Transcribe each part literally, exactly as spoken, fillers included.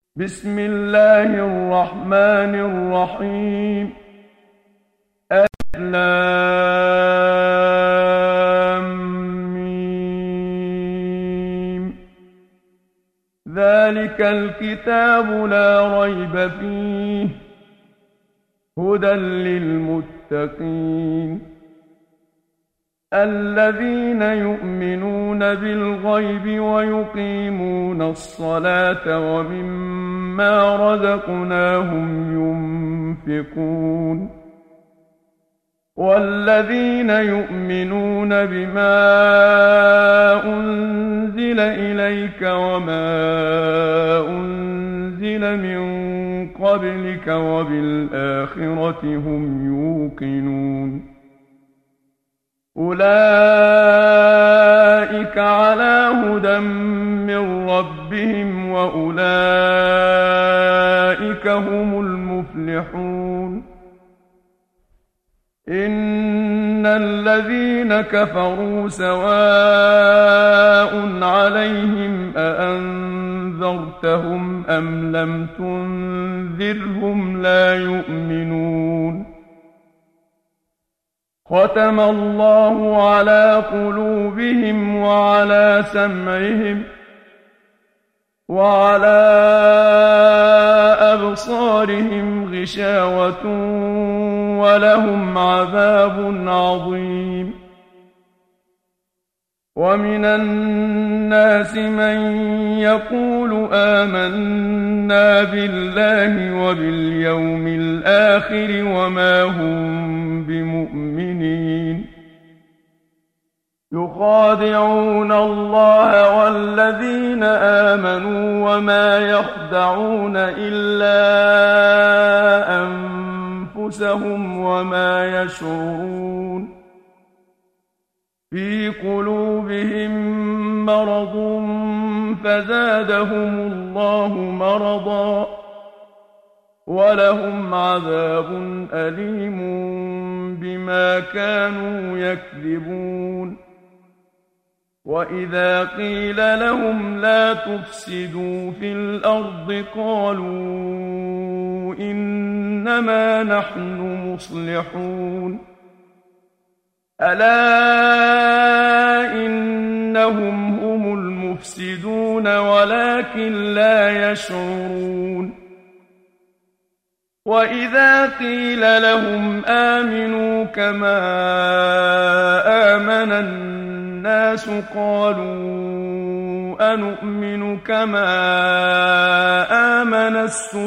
بسم الله الرحمن الرحيم. ألف لام ميم. ذلك الكتاب لا ريب فيه هدى للمتقين الذين يؤمنون بالغيب ويقيمون الصلاة ومما رزقناهم ينفقون والذين يؤمنون بما أنزل إليك وما أنزل من قبلك وبالآخرة هم يوقنون أولئك على هدى من ربهم وأولئك هم المفلحون. إن الذين كفروا سواء عليهم أأنذرتهم أم لم تنذرهم لا يؤمنون. ختم الله على قلوبهم وعلى سمعهم وعلى أبصارهم غشاوة ولهم عذاب عظيم. ومن الناس من يقول آمنا بالله وباليوم الآخر وما هم بمؤمنين يخادعون الله والذين آمنوا وما يخدعون إلا أنفسهم وما يشعرون. في قلوبهم مرض فزادهم الله مرضا ولهم عذاب أليم بما كانوا يكذبون. وإذا قيل لهم لا تفسدوا في الأرض قالوا إنما نحن مصلحون. ألا إنهم هم المفسدون ولكن لا يشعرون. وإذا قيل لهم آمنوا كما آمن الناس قالوا أنؤمن كما آمن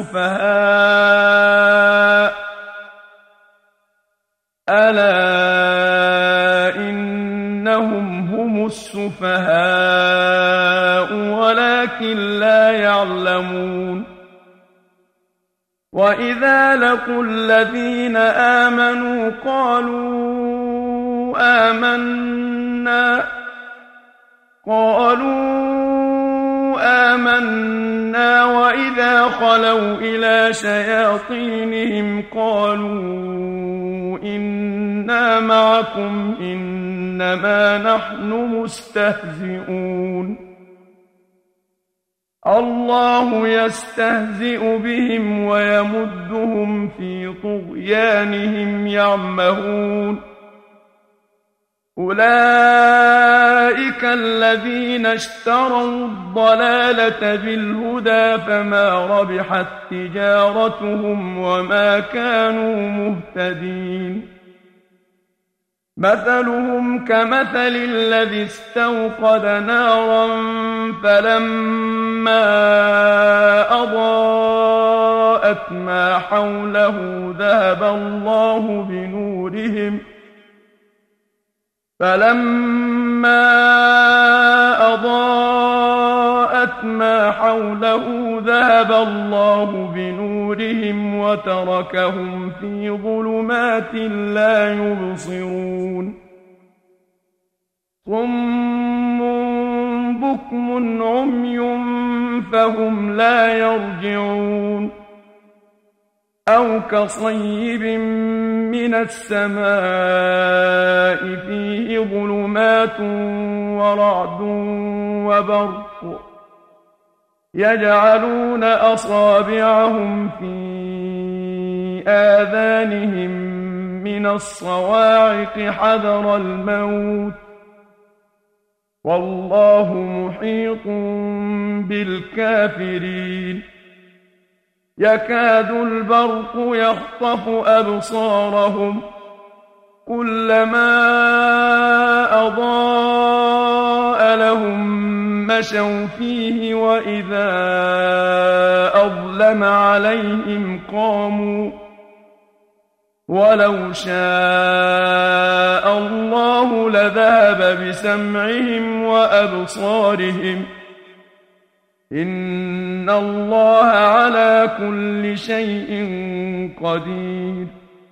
السفهاء ألا إنهم هم السفهاء ولكن لا يعلمون. وإذا لقوا الذين آمنوا قالوا آمنا قالوا آمنا وإذا خلوا إلى شياطينهم قالوا إنا معكم إنما نحن مستهزئون. الله يستهزئ بهم ويمدهم في طغيانهم يعمهون. أولئك الذين اشتروا الضلالة بالهدى فما ربحت تجارتهم وما كانوا مهتدين. مثلهم كمثل الذي استوقد نارا فلما أضاءت ما حوله ذهب الله بنورهم فلما أضاءت ما حوله ذهب الله بنورهم وتركهم في ظلمات لا يبصرون. صم بكم عمي فهم لا يرجعون. أو كصيب من السماء فيه ظلمات ورعد وبرق يجعلون أصابعهم في آذانهم من الصواعق حذر الموت والله محيط بالكافرين يكاد البرق يخطف أبصارهم كلما أضاء لهم مشوا فيه وإذا أظلم عليهم قاموا ولو شاء الله لذهب بسمعهم وأبصارهم إن الله على كل شيء قدير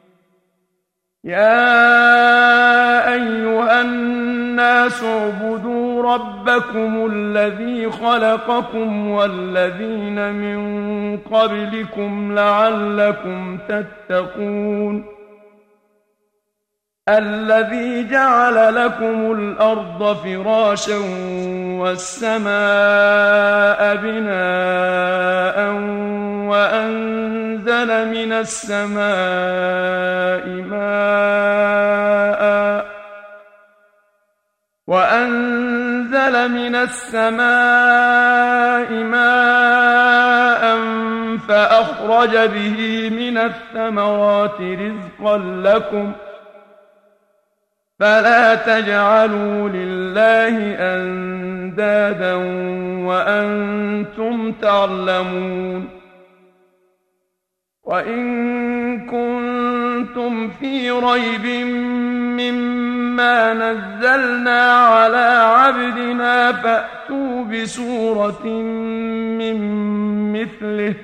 يا أيها الناس اعبدوا ربكم الذي خلقكم والذين من قبلكم لعلكم تتقون الذي جعل لكم الأرض فراشا والسماء بناء وأنزل من السماء ماء وأنزل من السماء ماء فأخرج به من الثمرات رزقا لكم فلا تجعلوا لله أندادا وأنتم تعلمون وإن كنتم في ريب مما نزلنا على عبدنا فأتوا بسورة من مثله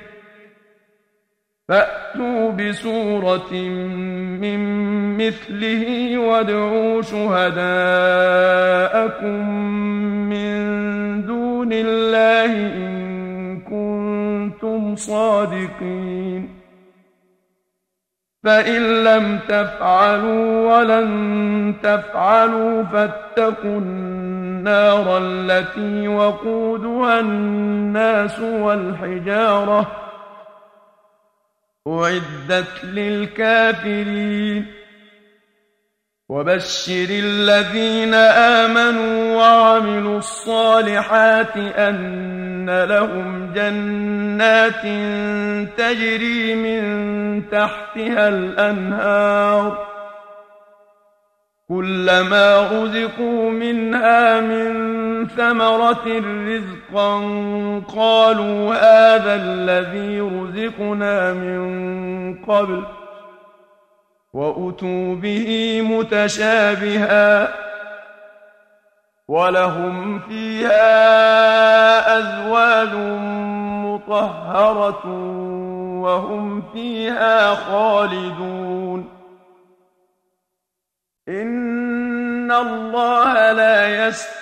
فأتوا بسورة من مثله وادعوا شهداءكم من دون الله إن كنتم صادقين فإن لم تفعلوا ولن تفعلوا فاتقوا النار التي وقودها الناس والحجارة أعدت للكافرين وبشر الذين آمنوا وعملوا الصالحات أن لهم جنات تجري من تحتها الأنهار كلما رزقوا منها من ثمرة رزقا قالوا هذا الذي رزقنا من قبل وأتوا به متشابها ولهم فيها أزواج مطهرة وهم فيها خالدون إن الله لا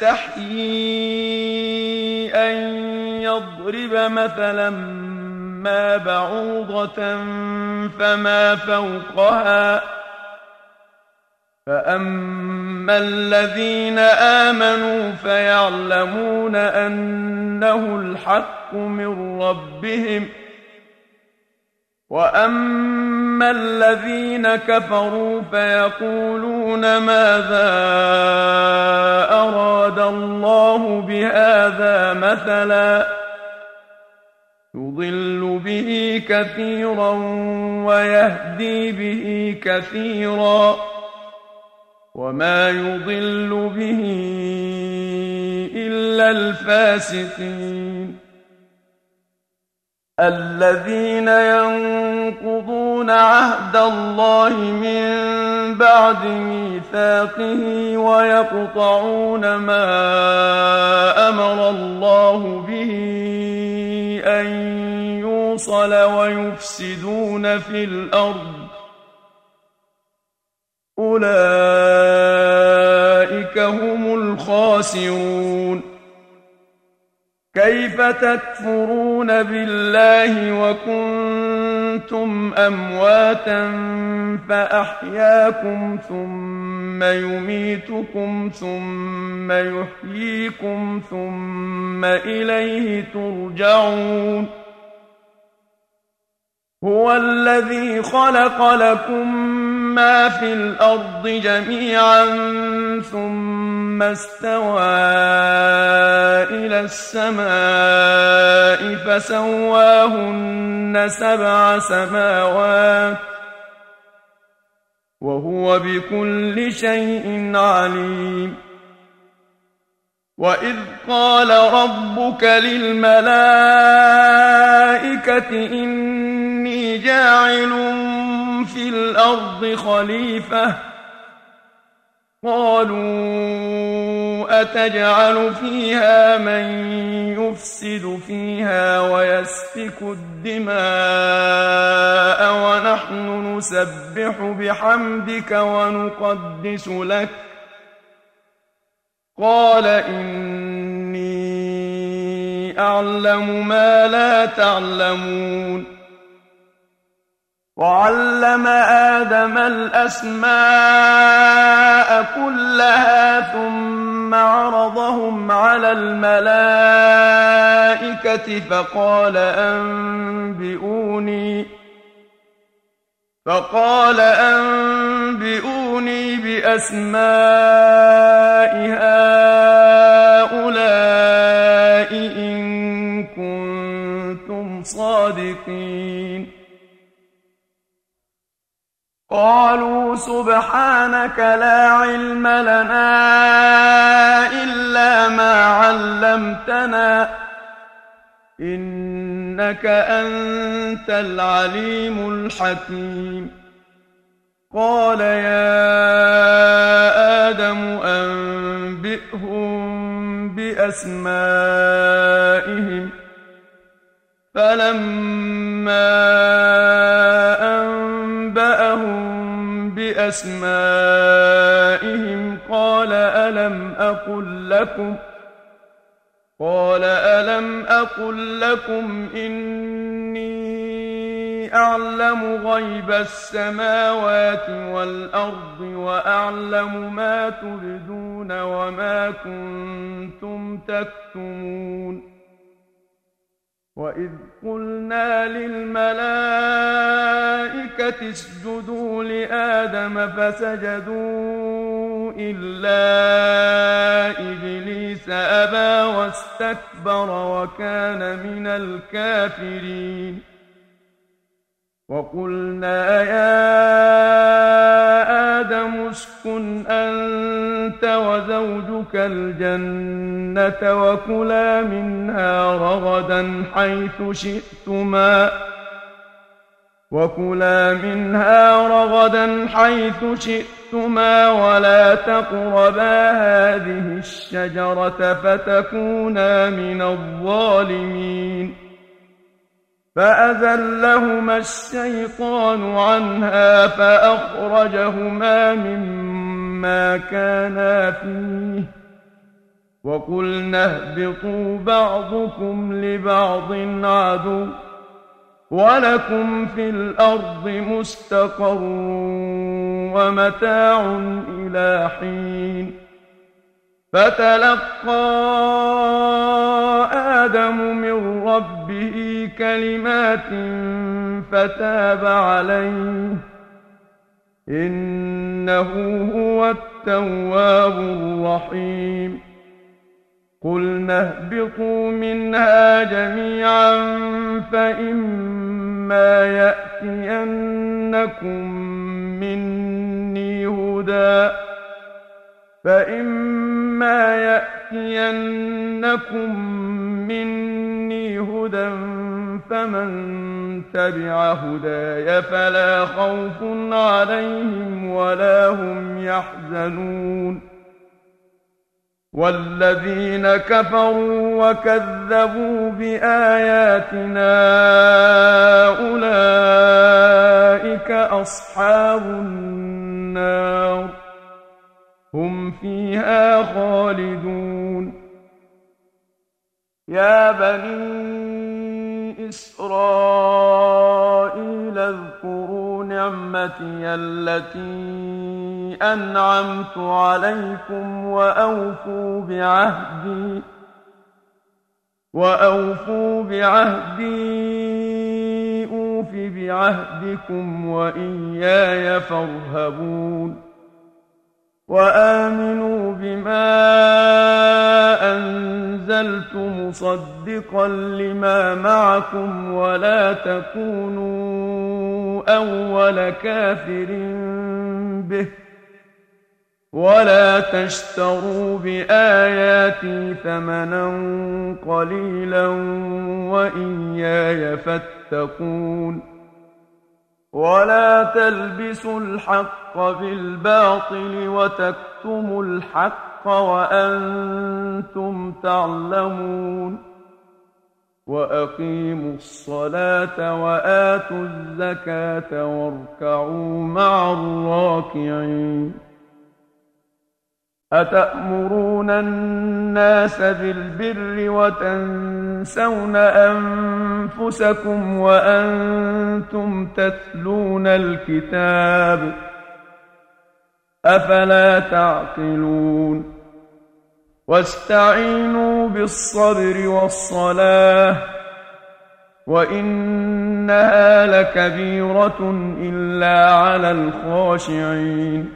يستحيي أن يضرب مثلا ما بعوضة فما فوقها فأما الذين آمنوا فيعلمون أنه الحق من ربهم وأما الذين كفروا فيقولون ماذا أراد الله بهذا مثلا يضل به كثيرا ويهدي به كثيرا وما يضل به إلا الفاسقين الذين ينقضون عهد الله من بعد ميثاقه ويقطعون ما أمر الله به أن يوصل ويفسدون في الأرض أولئك هم الخاسرون كيف تكفرون بالله وكنتم أمواتا فأحياكم ثم يميتكم ثم يحييكم ثم إليه ترجعون هو الذي خلق لكم ما في الأرض جميعا ثم استوى إلى السماء فسواهن سبع سماوات وهو بكل شيء عليم وإذ قال ربك للملائكة إني جاعل في الأرض خليفة قالوا أتجعل فيها من يفسد فيها ويسفك الدماء ونحن نسبح بحمدك ونقدس لك قال إني أعلم ما لا تعلمون وعلم آدم الأسماء كلها ثم عرضهم على الملائكة فقال أنبئوني فقال أنبئوني بأسماء هؤلاء إن كنتم صادقين قالوا سبحانك لا علم لنا إلا ما علمتنا إنك أنت العليم الحكيم قال يا آدم أنبئهم بأسمائهم فلما أنبأهم بأسمائهم قال ألم أقل لكم قال ألم أقل لكم إني أعلم غيب السماوات والأرض وأعلم ما تبدون وما كنتم تكتمون وإذ قلنا للملائكة اسجدوا لآدم فسجدوا إلا إبليس أبى واستكبر وكان من الكافرين وقلنا يا آدم اسكن أنت وزوجك الجنة وكلا منها رغدا حيث شئتما وكلا منها رغدا حيث شئتما ولا تقربا هذه الشجرة فتكونا من الظالمين فأزلهما الشيطان عنها فأخرجهما مما كانا فيه وقلنا اهبطوا بعضكم لبعض عدو ولكم في الأرض مستقر ومتاع إلى حين فتلقى آدم من ربه كلمات فتاب عليه إنه هو التواب الرحيم قلنا اهبطوا منها جميعا فإما يأتينكم مني هدى فإما يأتينكم مني هدى فمن تبع هداي فلا خوف عليهم ولا هم يحزنون والذين كفروا وكذبوا بآياتنا أولئك أصحاب النار هم فيها خالدون يا بني إسرائيل اذكروا نعمتي التي أنعمت عليكم وأوفوا بعهدي وأوفوا بعهدي أوف بعهدكم وإياي فارهبون وآمنوا بما أنزلت مصدقا لما معكم ولا تكونوا أول كافر به ولا تشتروا بآياتي ثمنا قليلا وإياي فاتقون ولا تلبسوا الحق بالباطل وتكتموا الحق وأنتم تعلمون وأقيموا الصلاة وآتوا الزكاة واركعوا مع الراكعين أتأمرون الناس بالبر وتنسون أنفسكم وأنتم تتلون الكتاب أفلا تعقلون واستعينوا بالصبر والصلاة وإنها لكبيرة إلا على الخاشعين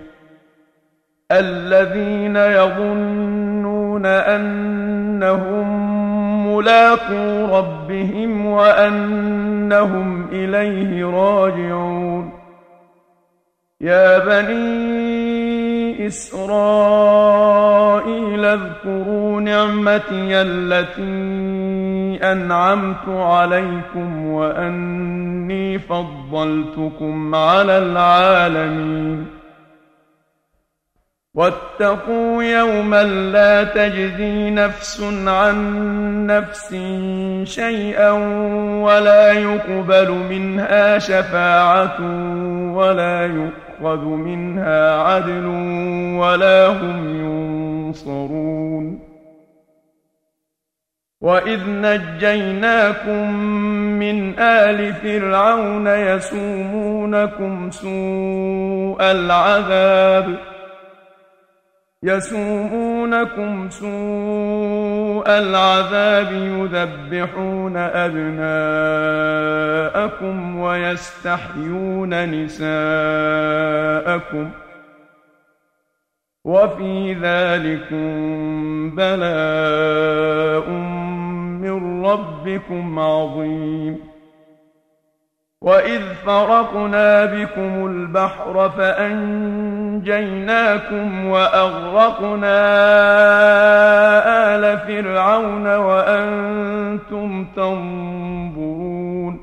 الذين يظنون أنهم ملاقو ربهم وأنهم إليه راجعون يا بني إسرائيل اذكروا نعمتي التي أنعمت عليكم وأني فضلتكم على العالمين واتقوا يوما لا تجزي نفس عن نفس شيئا ولا يقبل منها شفاعة ولا يؤخذ منها عدل ولا هم ينصرون وإذ نجيناكم من آل فرعون يسومونكم سوء العذاب يسومونكم سوء العذاب يذبحون أبناءكم ويستحيون نساءكم وفي ذلكم بلاء من ربكم عظيم وإذ فرقنا بكم البحر فأنجيناكم وأغرقنا آل فرعون وأنتم تنظرون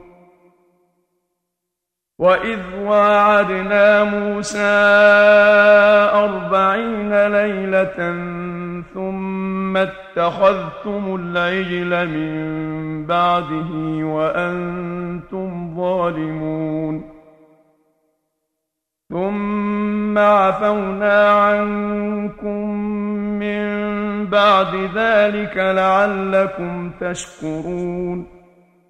وإذ واعدنا موسى أربعين ليلة ثم اتخذتم العجل من بعده وأنتم ظالمون ثم عفونا عنكم من بعد ذلك لعلكم تشكرون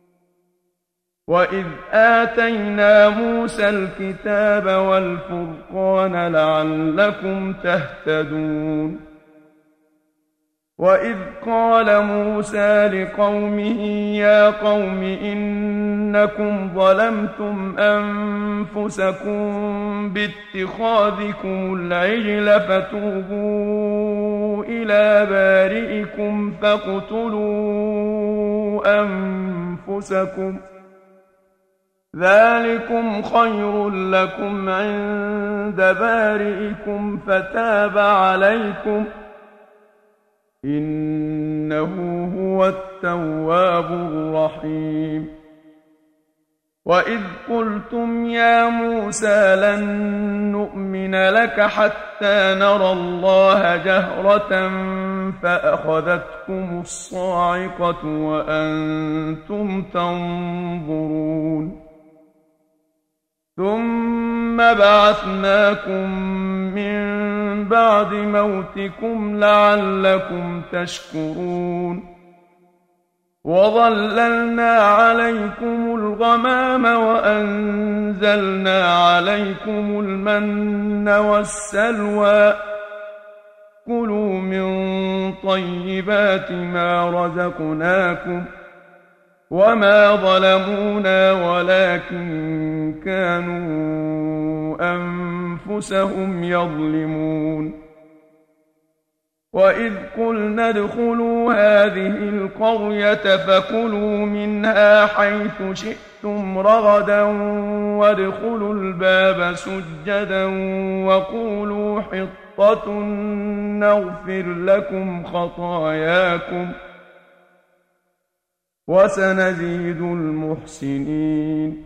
وإذ آتينا موسى الكتاب والفرقان لعلكم تهتدون وإذ قال موسى لقومه يا قوم إنكم ظلمتم أنفسكم باتخاذكم العجل فتوبوا إلى بارئكم فاقتلوا أنفسكم ذلكم خير لكم عند بارئكم فتاب عليكم إنه هو التواب الرحيم وإذ قلتم يا موسى لن نؤمن لك حتى نرى الله جهرة فأخذتكم الصاعقة وأنتم تنظرون ثم بعثناكم من بعد موتكم لعلكم تشكرون وظللنا عليكم الغمام وأنزلنا عليكم المن والسلوى كلوا من طيبات ما رزقناكم وما ظلمونا ولكن كانوا أنفسهم يظلمون وإذ قلنا ادخلوا هذه القرية فكلوا منها حيث شئتم رغدا وادخلوا الباب سجدا وقولوا حطة نغفر لكم خطاياكم وسنزيد المحسنين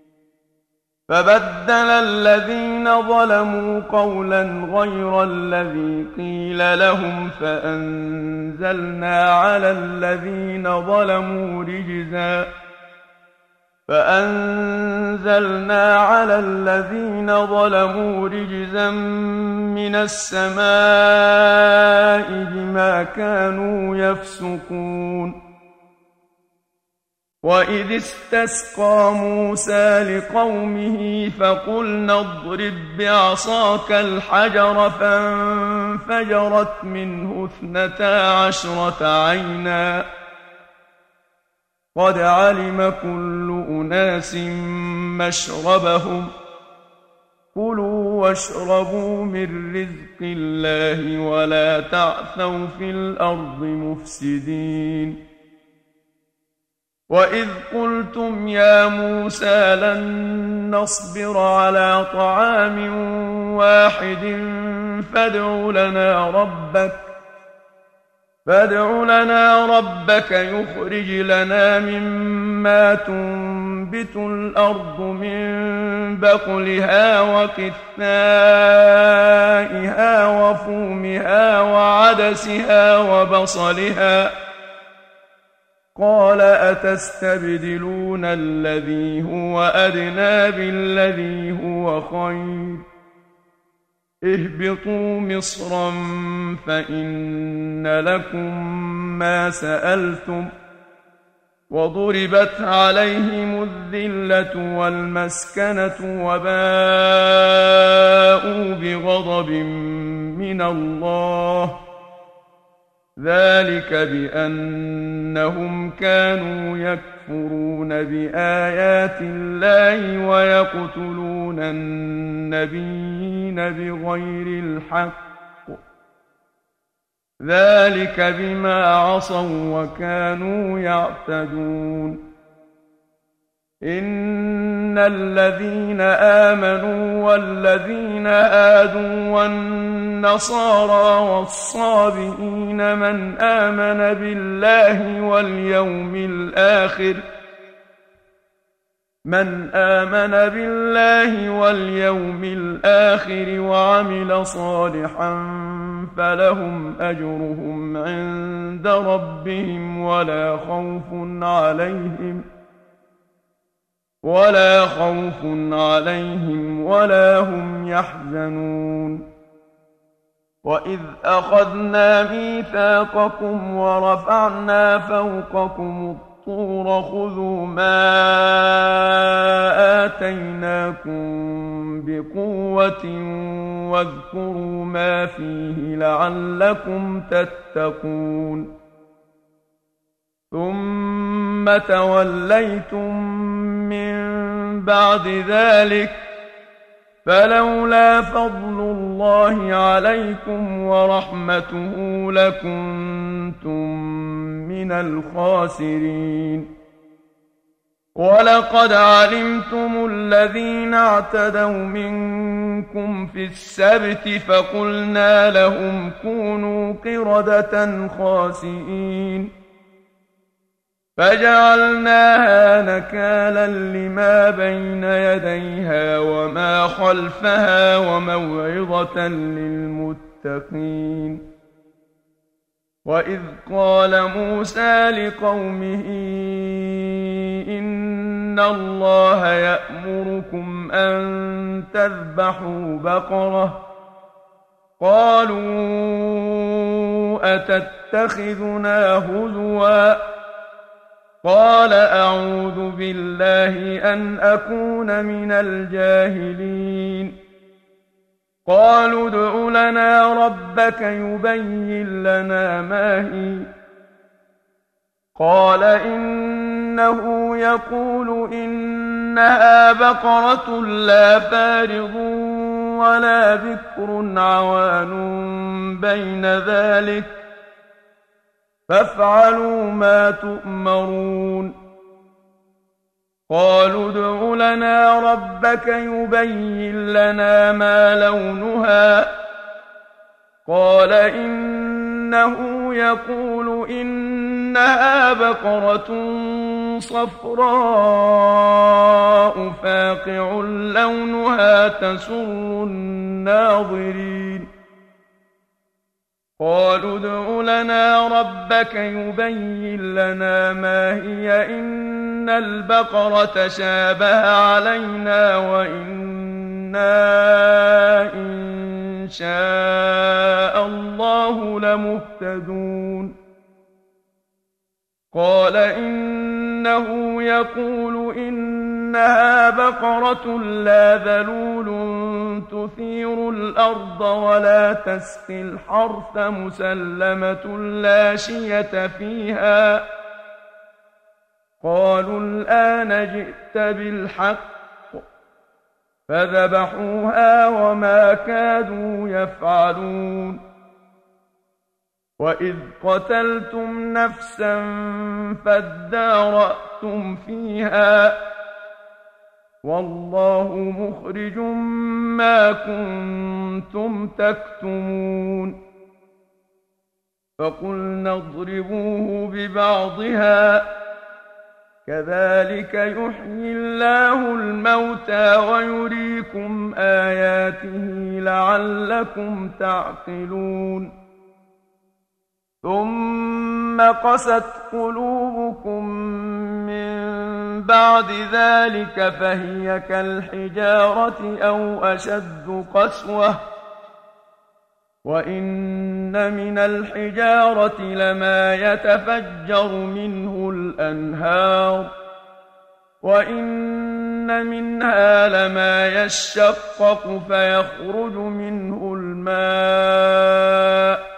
فبدل الذين ظلموا قولا غير الذي قيل لهم فأنزلنا على الذين ظلموا رجزا فأنزلنا على الذين ظلموا رجزا من السماء بما كانوا يفسقون وإذ استسقى موسى لقومه فقلنا اضرب بعصاك الحجر فانفجرت منه اثنتا عشرة عينا قد علم كل أناس مشربهم كلوا واشربوا من رزق الله ولا تعثوا في الأرض مفسدين وإذ قلتم يا موسى لن نصبر على طعام واحد فادع لنا ربك فادع لنا ربك يخرج لنا مما تنبت الأرض من بقلها وقثائها وفومها وعدسها وبصلها قال أتستبدلون الذي هو أدنى بالذي هو خير اهبطوا مصرا فإن لكم ما سألتم وضربت عليهم الذلة والمسكنة وباءوا بغضب من الله ذلك بأنهم كانوا يكفرون بآيات الله ويقتلون النبيين بغير الحق ذلك بما عصوا وكانوا يعتدون إن الذين آمنوا والذين هادوا والنصارى والصابئين من آمن بالله واليوم الآخر من آمن بالله واليوم الآخر وعمل صالحا فلهم أجرهم عند ربهم ولا خوف عليهم ولا خوف عليهم ولا هم يحزنون وإذ أخذنا ميثاقكم ورفعنا فوقكم الطور خذوا ما آتيناكم بقوة واذكروا ما فيه لعلكم تتقون ثم توليتم من بعد ذلك فلولا فضل الله عليكم ورحمته لكنتم من الخاسرين ولقد علمتم الذين اعتدوا منكم في السبت فقلنا لهم كونوا قردة خاسئين فجعلناها نكالا لما بين يديها وما خلفها وموعظة للمتقين وإذ قال موسى لقومه إن الله يأمركم أن تذبحوا بقرة قالوا أتتخذنا هزوا قال أعوذ بالله أن أكون من الجاهلين قالوا ادع لنا ربك يبين لنا ما هي قال إنه يقول إنها بقرة لا فارض ولا بكر عوان بين ذلك فافعلوا ما تؤمرون قالوا ادع لنا ربك يبين لنا ما لونها قال إنه يقول إنها بقرة صفراء فاقع لونها تسر الناظرين قالوا ادع لنا ربك يبين لنا ما هي إن البقرة شابه علينا وإنا إن شاء الله لمهتدون قال إنه يقول إنها بقرة لا ذلول تثير الأرض ولا تسقي الحرث مسلمة لا شية فيها قالوا الآن جئت بالحق فذبحوها وما كادوا يفعلون وإذ قتلتم نفسا فادارأتم فيها والله مخرج ما كنتم تكتمون فقلنا اضربوه ببعضها كذلك يحيي الله الموتى ويريكم آياته لعلكم تعقلون ثم قست قلوبكم من بعد ذلك فهي كالحجارة أو أشد قسوة وإن من الحجارة لما يتفجر منه الأنهار وإن منها لما يشقق فيخرج منه الماء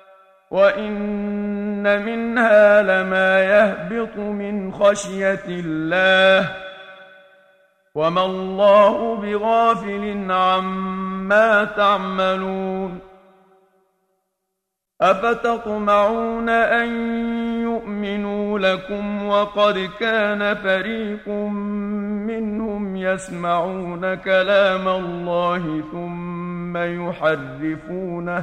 وإن منها لما يهبط من خشية الله وما الله بغافل عما تعملون أفتطمعون أن يؤمنوا لكم وقد كان فريق منهم يسمعون كلام الله ثم يحرفونه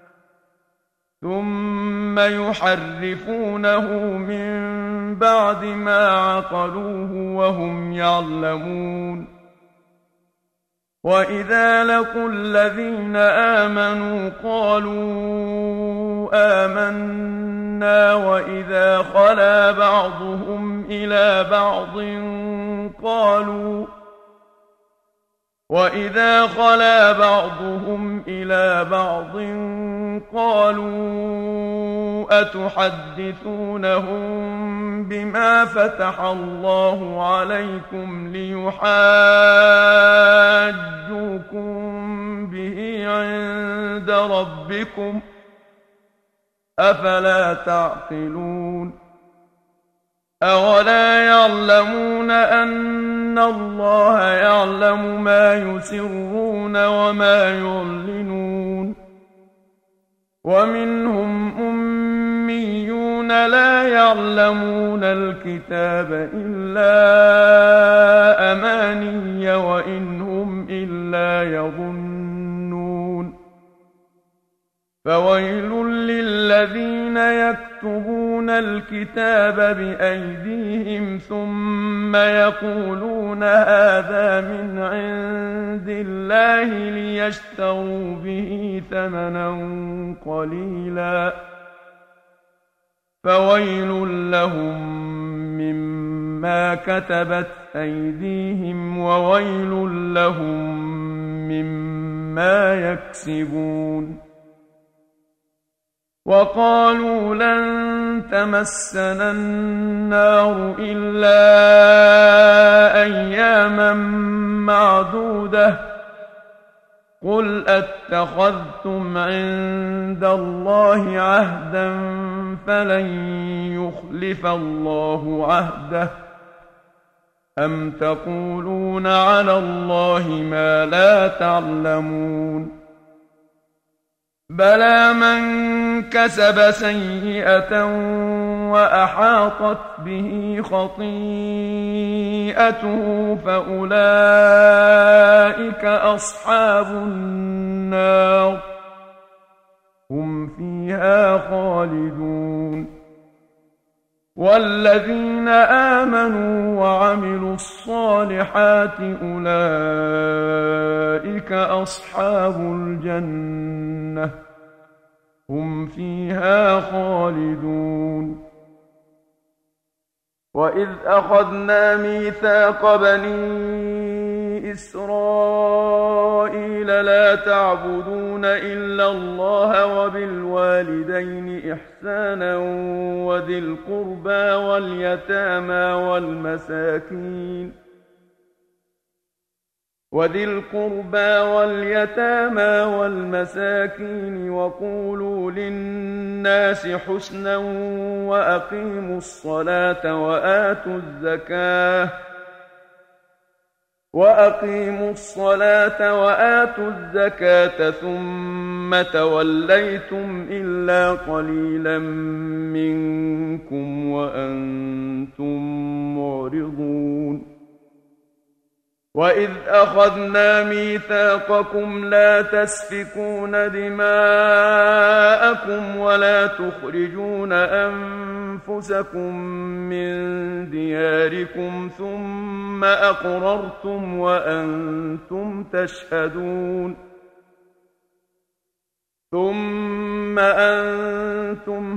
ثم يحرفونه من بعد ما عقلوه وهم يعلمون وإذا لقوا الذين آمنوا قالوا آمنا وإذا خلا بعضهم إلى بعض قالوا وإذا خلا بعضهم إلى بعض قالوا أتحدثونهم بما فتح الله عليكم ليحاجوكم به عند ربكم أفلا تعقلون أولا يعلمون أن الله يعلم ما يسرون وما يعلنون ومنهم أميون لا يعلمون الكتاب إلا أماني وإن هم إلا يظنون فويل للذين يكتبون الكتاب بأيديهم ثم يقولون هذا من عند الله ليشتروا به ثمنا قليلا فويل لهم مما كتبت أيديهم وويل لهم مما يكسبون وقالوا لن تمسنا النار إلا أياما معدودة قل أتخذتم عند الله عهدا فلن يخلف الله عهده أم تقولون على الله ما لا تعلمون بلى من كسب سيئة وأحاطت به خطيئته فأولئك أصحاب النار هم فيها خالدون والذين آمنوا وعملوا الصالحات أولئك أصحاب الجنة هم فيها خالدون وإذ أخذنا ميثاق بني إسرائيل لا تعبدون إلا الله وبالوالدين إحسانا وذي القربى واليتامى والمساكين وذي القربى واليتامى والمساكين وقولوا للناس حسنا وأقيموا الصلاة وآتوا الزكاة وأقيموا الصلاة وآتوا الزكاة ثم توليتم إلا قليلا منكم وأنتم معرضون وإذ أخذنا ميثاقكم لا تسفكون دماءكم ولا تخرجون أنفسكم من دياركم ثم أقررتم وأنتم تشهدون ثم أنتم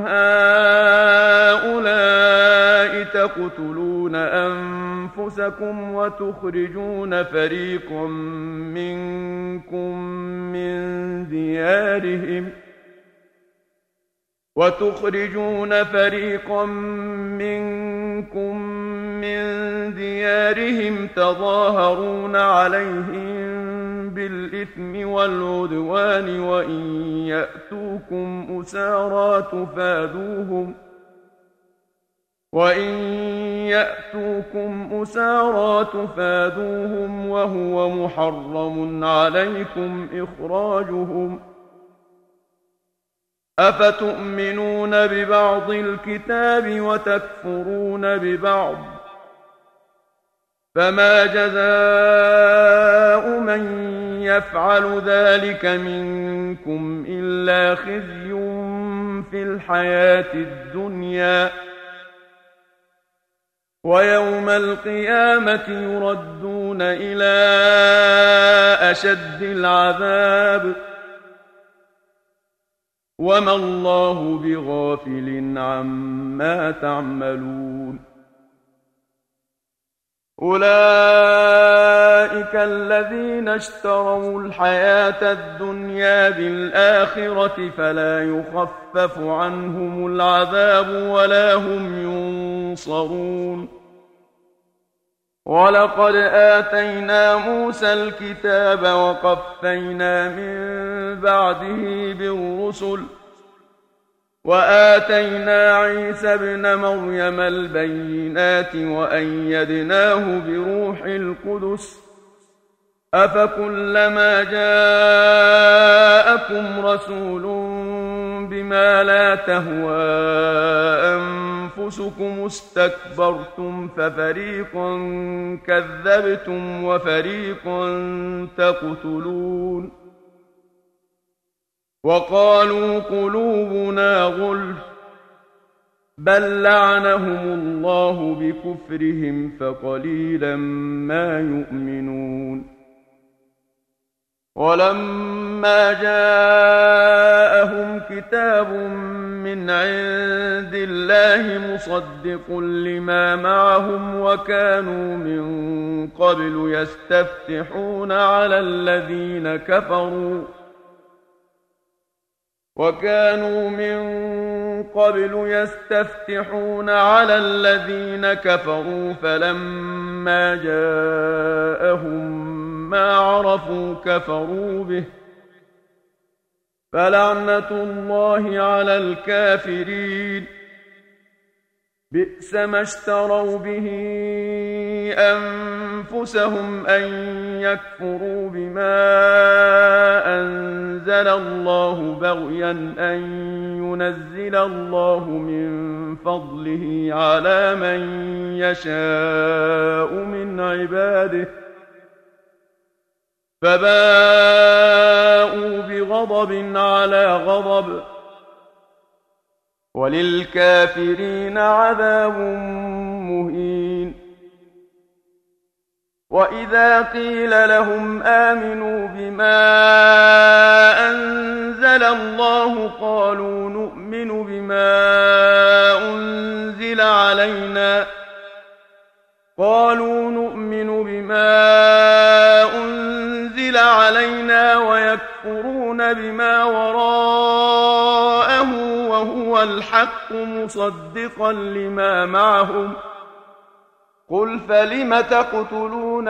هؤلاء تقتلون أنفسكم وتخرجون فريقا منكم من ديارهم وتخرجون فريقا منكم من ديارهم تظاهرون عليهم بالإثم والعدوان وإن يأتوكم أسارى تفادوهم وإن يأتوكم أسارى تفادوهم وهو محرم عليكم إخراجهم أفتؤمنون ببعض الكتاب وتكفرون ببعض فما جزاء من يفعل ذلك منكم إلا خزي في الحياة الدنيا ويوم القيامة يردون إلى أشد العذاب وما الله بغافل عما تعملون أولئك الذين اشتروا الحياة الدنيا بالآخرة فلا يخفف عنهم العذاب ولا هم ينصرون ولقد آتينا موسى الكتاب وقفينا من بعده بالرسل وآتينا عيسى ابن مريم البينات وأيدناه بروح القدس أفكلما جاءكم رسول بما لا تهوى أنفسكم استكبرتم ففريقا كذبتم وفريقا تقتلون وقالوا قلوبنا غلف بل لعنهم الله بكفرهم فقليلا ما يؤمنون ولما جاءهم كتاب من عند الله مصدق لما معهم وكانوا من قبل يستفتحون على الذين كفروا وكانوا من قبل يستفتحون على الذين كفروا فلما جاءهم ما عرفوا كفروا به فلعنة الله على الكافرين. بئس ما اشتروا به أنفسهم أن يكفروا بما أنزل الله بغيا أن ينزل الله من فضله على من يشاء من عباده فباءوا بغضب على غضب وللكافرين عذاب مهين. وإذا قيل لهم آمنوا بما أنزل الله قالوا نؤمن بما أنزل علينا قالوا نؤمن بما أنزل علينا ويكفرون بما وراءه وهو الحق مصدقا لما معهم قل فلم تقتلون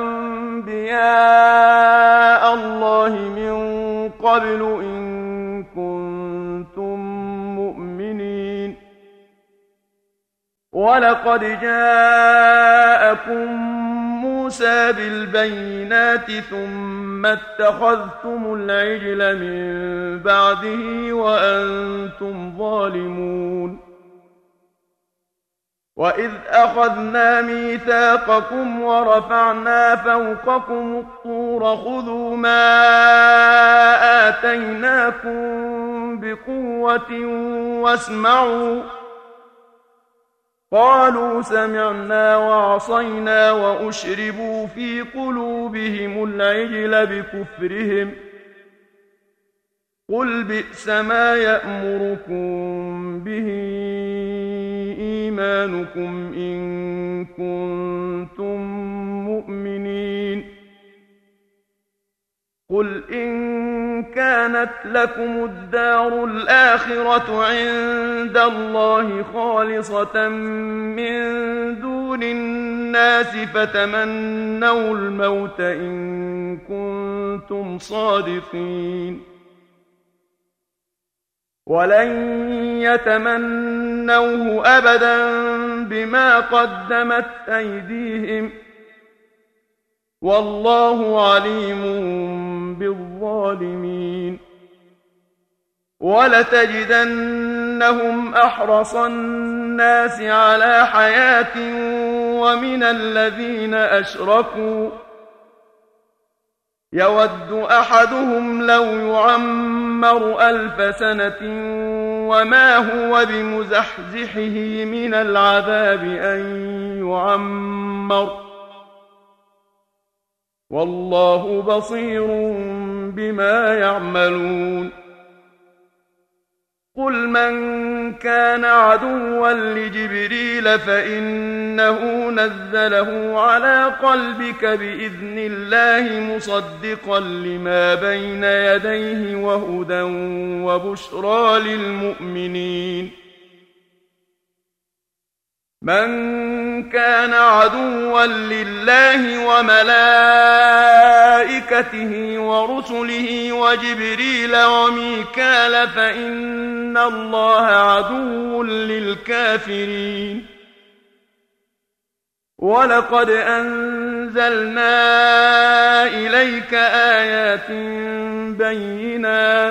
أنبياء الله من قبل إن كنتم مؤمنين. ولقد جاءكم موسى بالبينات ثم اتخذتم العجل من بعده وأنتم ظالمون. وإذ أخذنا ميثاقكم ورفعنا فوقكم الطور خذوا ما آتيناكم بقوة واسمعوا قالوا سمعنا وعصينا وأشربوا في قلوبهم العجل بكفرهم قل بئس ما يأمركم به إيمانكم إن كنتم مؤمنين. قل إن كانت لكم الدار الآخرة عند الله خالصة من دون الناس فتمنوا الموت إن كنتم صادقين. ولن يتمنوه أبدا بما قدمت أيديهم والله عليم بالظالمين. ولتجدنهم أحرص الناس على حياة ومن الذين أشركوا يود أحدهم لو يعمر ألف سنة وما هو بمزحزحه من العذاب أن يعمر والله بصير بما يعملون. قل من كان عدوا لجبريل فإنه نزله على قلبك بإذن الله مصدقا لما بين يديه وهدى وبشرى للمؤمنين. من كان عدوا لله وملائكته ورسله وجبريل وميكال فإن الله عدو للكافرين. ولقد أنزلنا إليك آيات بينات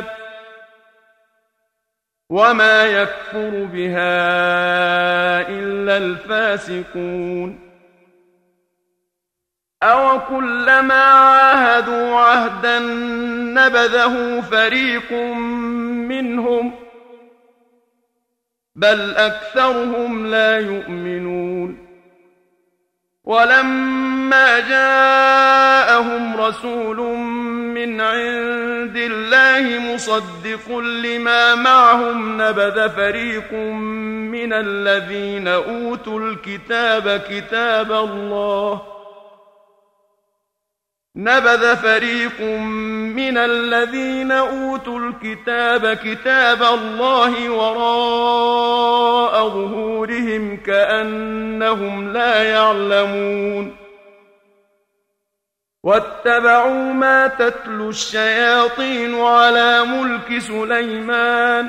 وما يكفر بها إلا الفاسقون. أو كلما عاهدوا عهدا نبذه فريق منهم بل أكثرهم لا يؤمنون. ولما جاءهم رسول من عند الله مصدق لما معهم نبذ فريق من الذين أوتوا الكتاب كتاب الله نبذ فريق من الذين أوتوا الكتاب كتاب الله وراء ظهورهم كأنهم لا يعلمون واتبعوا ما تتلو الشياطين على ملك سليمان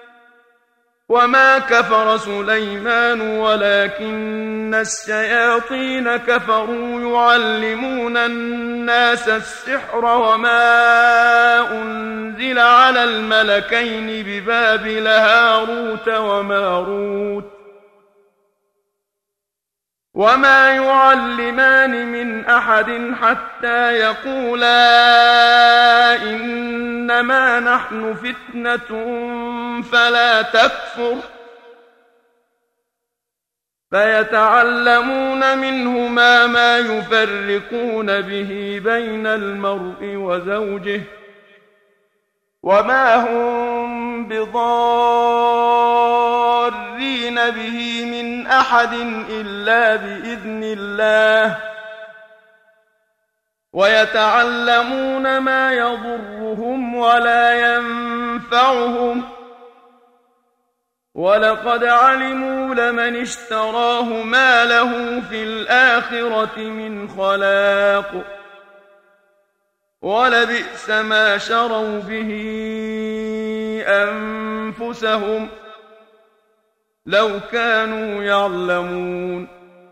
وما كفر سليمان ولكن الشياطين كفروا يعلمون الناس السحر وما أنزل على الملكين ببابل هاروت وماروت وما يعلمان من أحد حتى يقولا إنما نحن فتنة فلا تكفر فيتعلمون منهما ما يفرقون به بين المرء وزوجه وما هم بضارين به من أحد إلا بإذن الله ويتعلمون ما يضرهم ولا ينفعهم ولقد علموا لمن اشتراه ما له في الآخرة من خلاق ولبئس ما شروا به أنفسهم لو كانوا يعلمون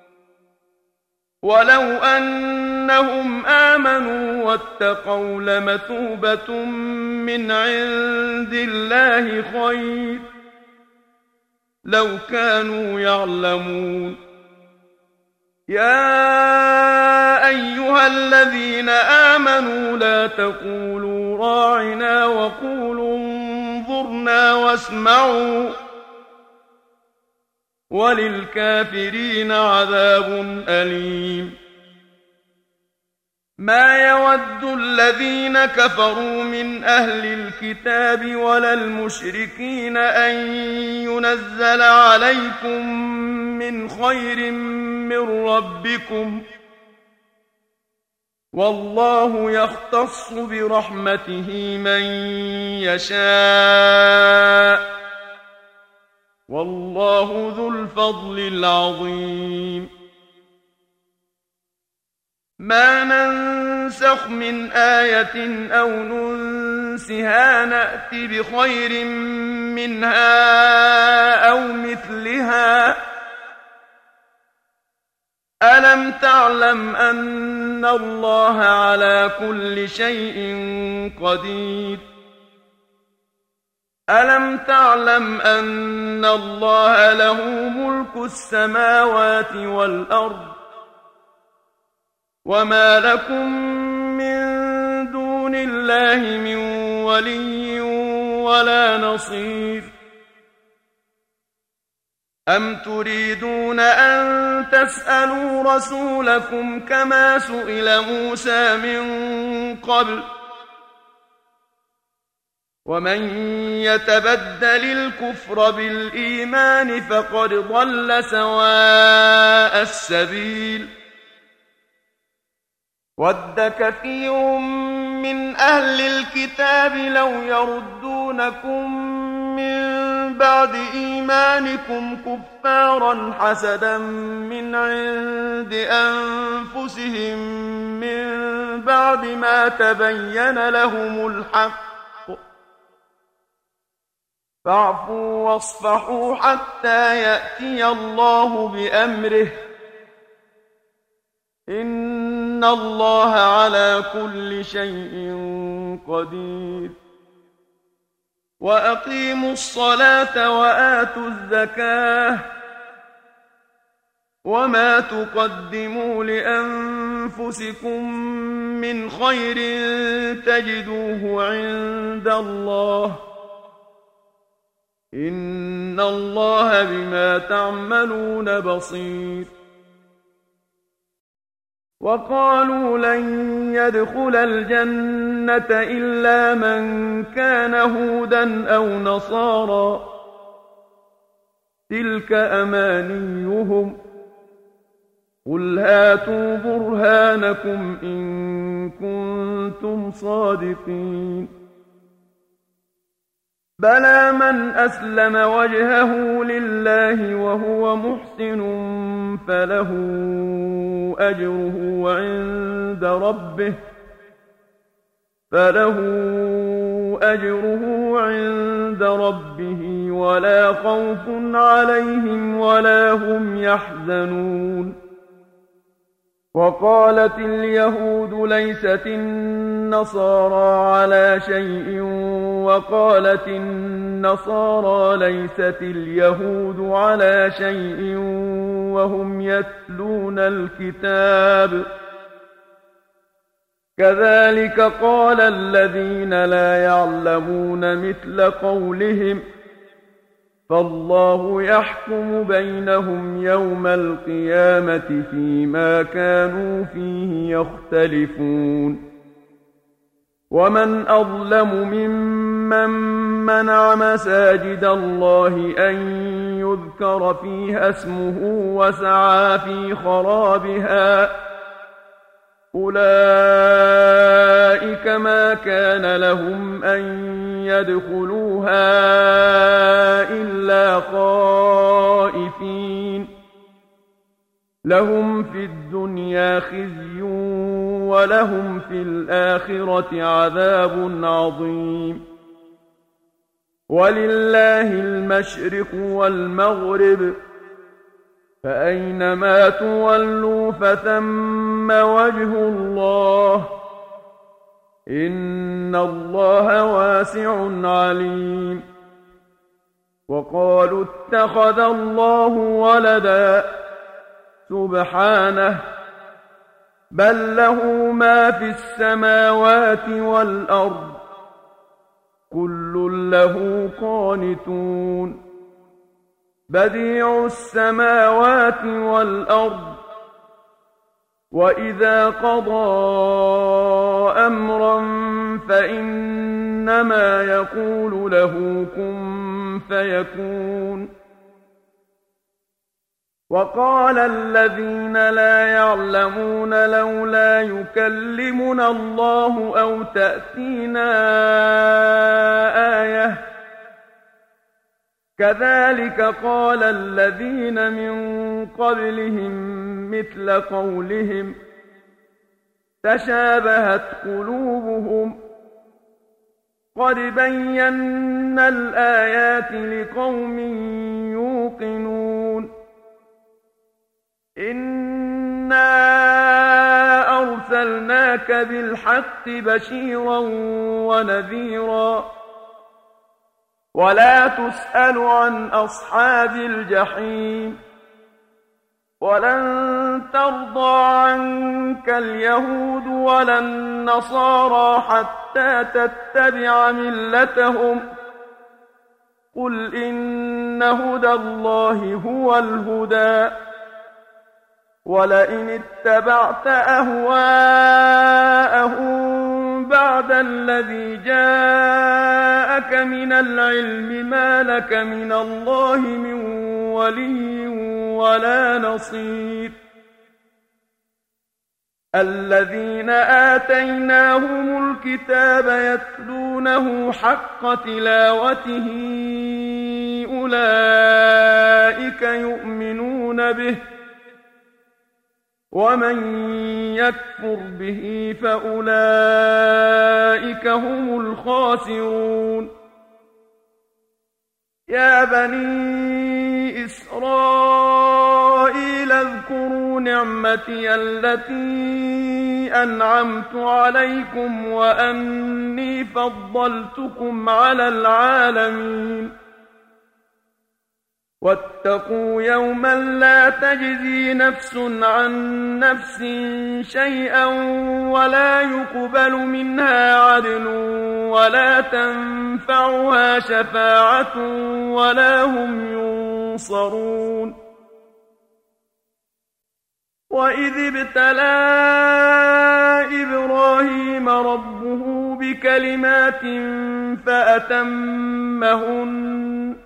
ولو أنهم آمنوا واتقوا لمثوبة من عند الله خير لو كانوا يعلمون يا أيها الذين آمنوا لا تقولوا راعنا وقولوا انظرنا واسمعوا وللكافرين عذاب أليم ما يود الذين كفروا من أهل الكتاب ولا المشركين أن ينزل عليكم من خير من ربكم والله يختص برحمته من يشاء والله ذو الفضل العظيم ما ننسخ من آية أو ننسها نأت بخير منها أو مثلها ألم تعلم أن الله على كل شيء قدير ألم تعلم أن الله له ملك السماوات والأرض وما لكم من دون الله من ولي ولا نصير أم تريدون أن تسألوا رسولكم كما سئل موسى من قبل ومن يتبدل الكفر بالإيمان فقد ضل سواء السبيل ود كثير من أهل الكتاب لو يردونكم من بعد إيمانكم كفارا حسدا من عند أنفسهم من بعد ما تبين لهم الحق فاعفوا واصفحوا حتى يأتي الله بأمره إن الله على كل شيء قدير وأقيموا الصلاة وآتوا الزكاة وما تقدموا لأنفسكم من خير تجدوه عند الله إن الله بما تعملون بصير وقالوا لن يدخل الجنة إلا من كان هودا أو نصارى تلك أمانيهم قل هاتوا برهانكم إن كنتم صادقين بلى من أسلم وجهه لله وهو محسن فله أجره عند ربه فله أجره عند ربه ولا خوف عليهم ولا هم يحزنون وقالت اليهود ليست النصارى على شيء وقالت النصارى ليست اليهود على شيء وهم يتلون الكتاب كذلك قال الذين لا يعلمون مثل قولهم فالله يحكم بينهم يوم القيامة فيما كانوا فيه يختلفون ومن أظلم ممن منع مساجد الله أن يذكر فيها اسمه وسعى في خرابها أولئك ما كان لهم أن يدخلوها إلا خائفين لهم في الدنيا خزي ولهم في الآخرة عذاب عظيم ولله المشرق والمغرب فأينما تولوا فثم وجه الله إن الله واسع عليم وقالوا اتخذ الله ولدا سبحانه بل له ما في السماوات والأرض كل له قانتون بديع السماوات والأرض وإذا قضى أمرا فإنما يقول له كن فيكون وقال الذين لا يعلمون لولا يكلمنا الله أو تأتينا آية كذلك قال الذين من قبلهم مثل قولهم تشابهت قلوبهم قد بينا الآيات لقوم يوقنون إنا أرسلناك بالحق بشيرا ونذيرا ولا تسأل عن أصحاب الجحيم ولن ترضى عنك اليهود ولا النصارى حتى تتبع ملتهم قل إن هدى الله هو الهدى ولئن اتبعت أهواءهم بعد الذي جاءك من العلم ما لك من الله من ولي ولا نصير الذين آتيناهم الكتاب يتلونه حق تلاوته أولئك يؤمنون به ومن يكفر به فأولئك هم الخاسرون يا بني إسرائيل اذكروا نعمتي التي أنعمت عليكم وأني فضلتكم على العالمين واتقوا يوما لا تجزي نفس عن نفس شيئا ولا يقبل منها عدل ولا تنفعها شفاعة ولا هم ينصرون وإذ ابتلى إبراهيم ربه بكلمات فأتمهن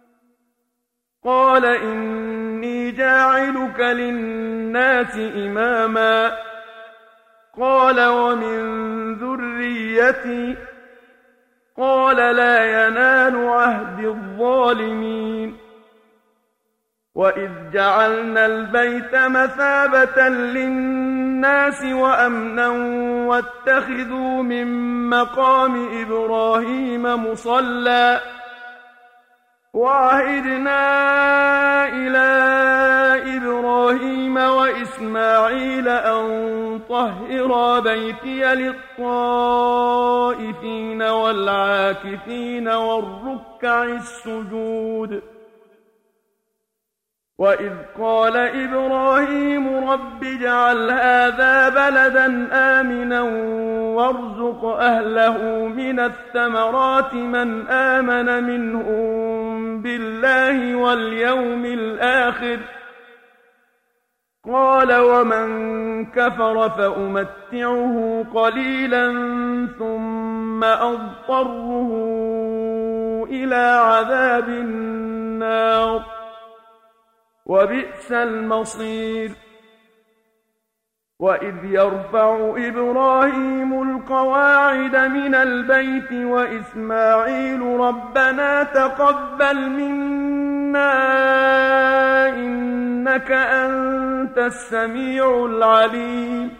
قال إني جاعلك للناس إماما قال ومن ذريتي قال لا ينال عهد الظالمين وإذ جعلنا البيت مثابة للناس وأمنا واتخذوا من مقام إبراهيم مصلى وعهدنا إلى إبراهيم وإسماعيل أن طهرا بيتي للطائفين والعاكفين والركع السجود وإذ قال إبراهيم رب اجعل هذا بلدا آمنا وارزق أهله من الثمرات من آمن منهم بالله واليوم الآخر قال ومن كفر فأمتعه قليلا ثم أضطره إلى عذاب النار وبئس المصير وإذ يرفع إبراهيم القواعد من البيت وإسماعيل ربنا تقبل منا إنك أنت السميع العليم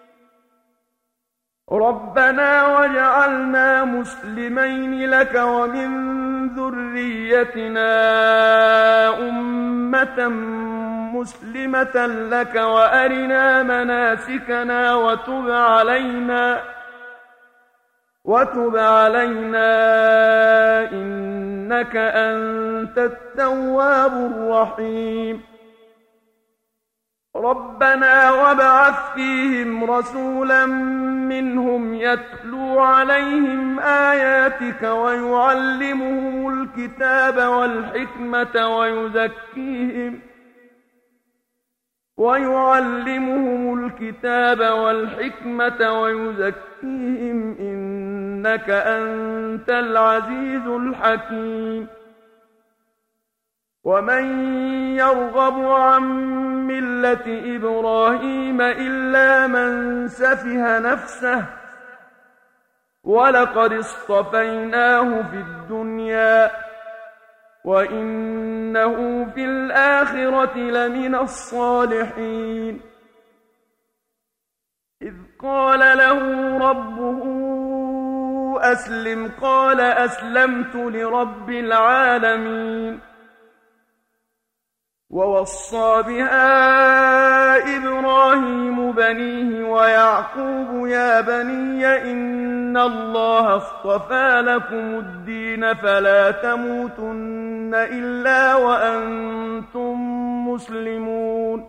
ربنا واجعلنا مسلمين لك ومن ذريتنا أمة مسلمة لك وأرنا مناسكنا وتب علينا وتب علينا إنك أنت التواب الرحيم ربنا وابعث فيهم رسولا منهم يتلو عليهم آياتك ويعلمهم الكتاب والحكمة ويزكيهم ويعلمهم الكتاب والحكمة ويزكيهم إنك أنت العزيز الحكيم ومن يرغب عن ملة إبراهيم إلا من سفه نفسه ولقد اصطفيناه في الدنيا وإنه في الآخرة لمن الصالحين إذ قال له ربه أسلم قال أسلمت لرب العالمين ووصى بها إبراهيم بنيه ويعقوب يا بني إن الله اصطفى لكم الدين فلا تموتن إلا وأنتم مسلمون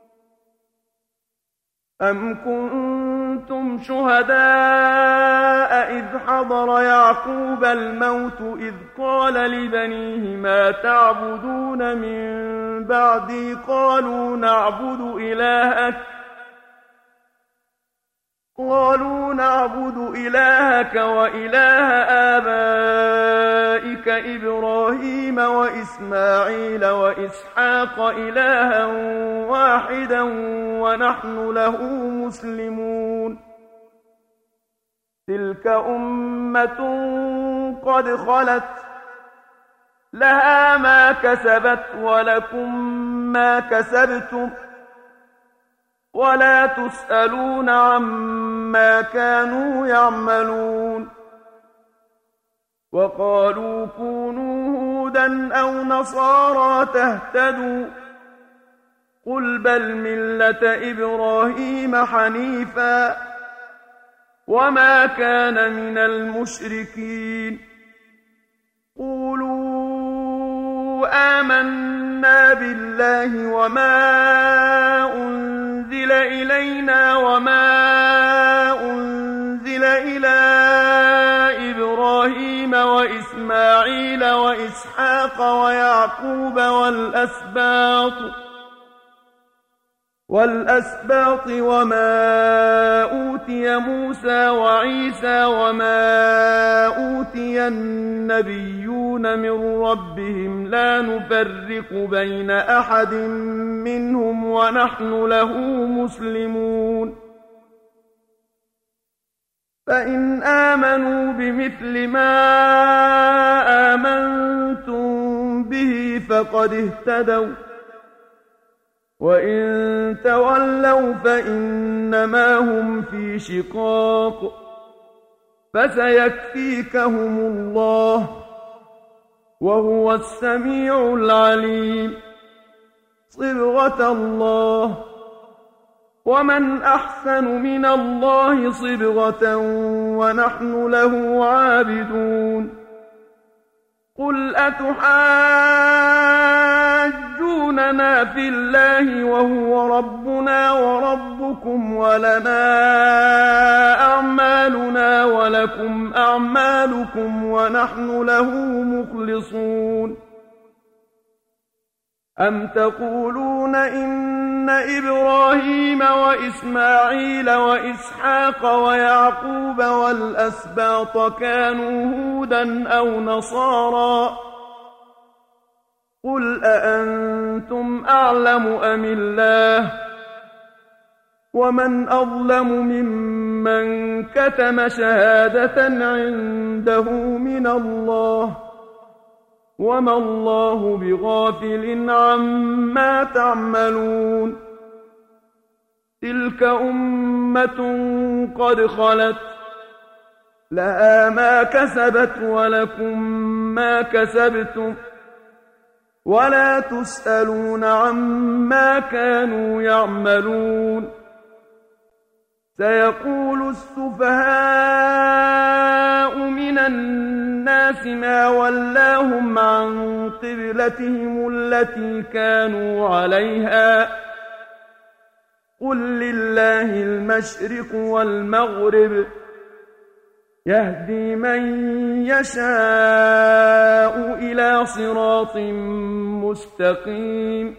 أم كنتم شهداء إذ حضر يعقوب الموت إذ قال لبنيه ما تعبدون من بعدي قالوا نعبد إلهك قالوا نعبد إلهك وإله آبائك إبراهيم وإسماعيل وإسحاق إلها واحدا ونحن له مسلمون تلك أمة قد خلت لها ما كسبت ولكم ما كسبتم ولا تسألون عما كانوا يعملون وقالوا كونوا هودا أو نصارى تهتدوا قل بل ملة إبراهيم حنيفا وما كان من المشركين قولوا آمنا بالله وما أنزل إلينا وما أنزل إلى إبراهيم وإسماعيل وإسحاق ويعقوب والأسباط والأسباط وما أوتي موسى وعيسى وما أوتي النبيون من ربهم لا نفرق بين أحد منهم ونحن له مسلمون فإن آمنوا بمثل ما آمنتم به فقد اهتدوا، وإن تولوا فإنما هم في شقاق، فسيكفيكهم الله وهو السميع العليم. صبغة الله، ومن أحسن من الله صبغة ونحن له عابدون. قل أتحاجوننا في الله وهو ربنا وربكم ولنا أعمالنا ولكم أعمالكم ونحن له مخلصون. أم تقولون إن إبراهيم وإسماعيل وإسحاق ويعقوب والأسباط كانوا هودا أو نصارى؟ قل أأنتم أعلم أم الله؟ ومن أظلم ممن كتم شهادة عنده من الله، وما الله بغافل عما تعملون. تلك أمة قد خلت، لها ما كسبت ولكم ما كسبتم، ولا تسألون عما كانوا يعملون. سيقول السفهاء من الناس ما ولاهم عن قبلتهم التي كانوا عليها، قل لله المشرق والمغرب، يهدي من يشاء إلى صراط مستقيم.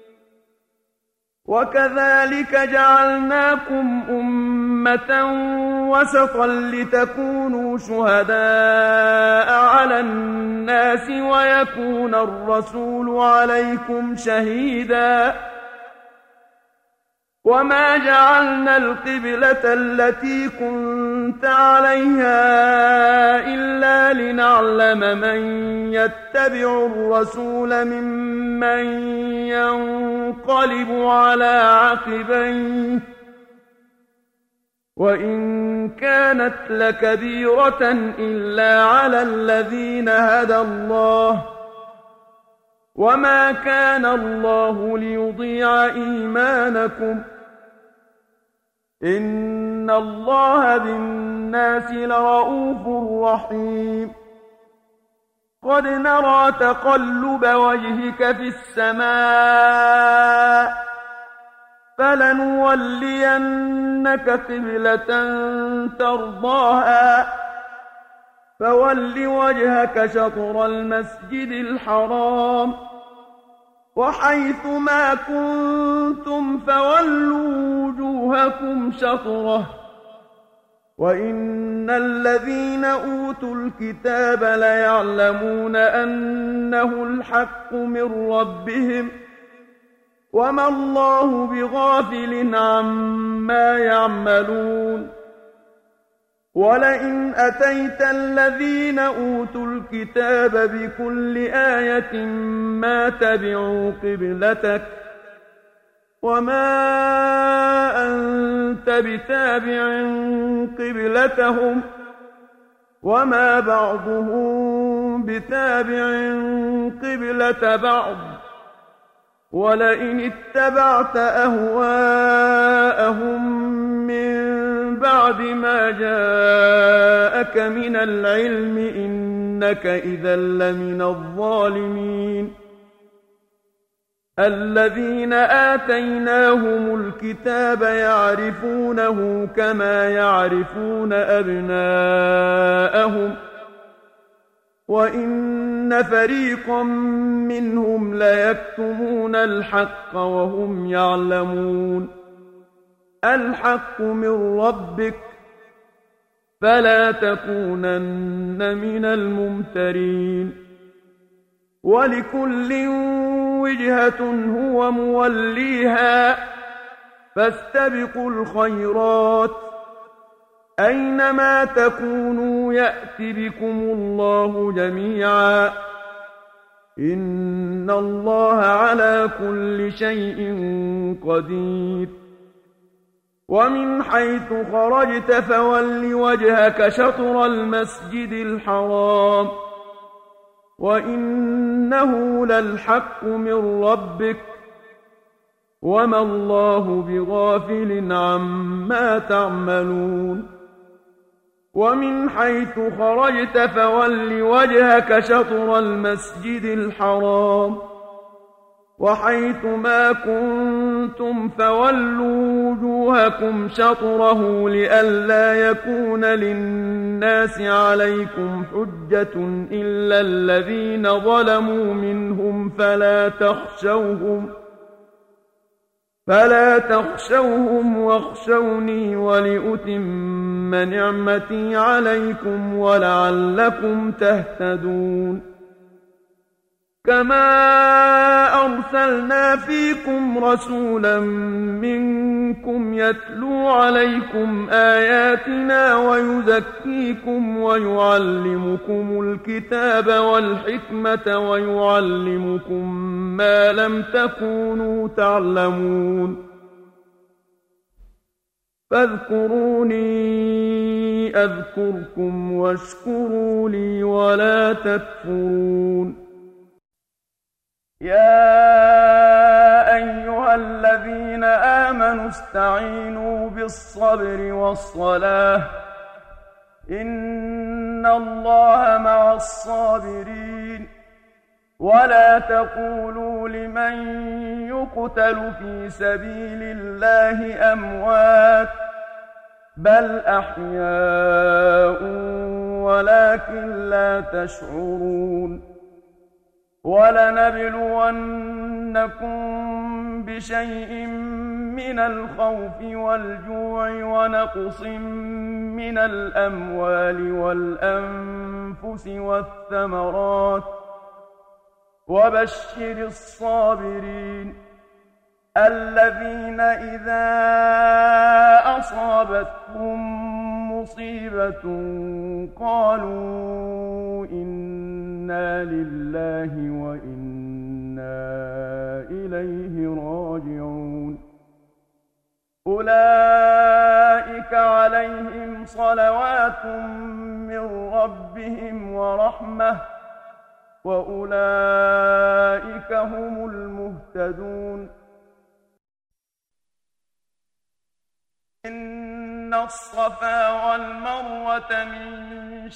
وكذلك جعلناكم أمة وسطا لتكونوا شهداء على الناس ويكون الرسول عليكم شهيدا. وما جعلنا القبلة التي كنت عليها إلا لنعلم من يتبع الرسول ممن ينقلب على عقبيه، وإن كانت لكبيرة إلا على الذين هدى الله، وما كان الله ليضيع إيمانكم، إن الله بالناس لرءوف رحيم. قد نرى تقلب وجهك في السماء، فلنولينك قبلة ترضاها، فول وجهك شطر المسجد الحرام، وحيث ما كنتم فولوا وجوهكم شطره، وإن الذين أوتوا الكتاب ليعلمون أنه الحق من ربهم، وما الله بغافل عما يعملون. ولئن أتيت الذين أوتوا الكتاب بكل آية ما تبعوا قبلتك، وما أنت بتابع قبلتهم، وما بعضهم بتابع قبلة بعض. ولئن اتبعت أهواءهم من بعد ما جاءك من العلم إنك إذا لمن الظالمين. الذين آتيناهم الكتاب يعرفونه كما يعرفون أبناءهم، وإن فريقا منهم ليكتمون الحق وهم يعلمون. الحق من ربك، فلا تكونن من الممترين. ولكل وجهة هو موليها، فاستبقوا الخيرات، أينما تكونوا يأت بكم الله جميعا إن الله على كل شيء قدير ومن حيث خرجت فول وجهك شطر المسجد الحرام وإنه للحق من ربك وما الله بغافل عما تعملون ومن حيث خرجت فول وجهك شطر المسجد الحرام وحيث ما كنتم فولوا وجوهكم شطره لئلا يكون للناس عليكم حجة إلا الذين ظلموا منهم فلا تخشوهم فلا تخشوهم واخشوني ولأتم نعمتي عليكم ولعلكم تهتدون كما أرسلنا فيكم رسولا منكم يتلو عليكم آياتنا ويزكيكم ويعلمكم الكتاب والحكمة ويعلمكم ما لم تكونوا تعلمون فاذكروني أذكركم واشكروا لي ولا تكفرون يا أيها الذين آمنوا استعينوا بالصبر والصلاة إن الله مع الصابرين ولا تقولوا لمن يقتل في سبيل الله أموات بل أحياء ولكن لا تشعرون ولنبلونكم بشيء من الخوف والجوع ونقص من الأموال والأنفس والثمرات وبشر الصابرين الذين إذا أصابتهم مصيبة قالوا إنا لله وإنا إليه راجعون أولئك عليهم صلوات من ربهم ورحمة وأولئك هم المهتدون إن الصفا والمروة من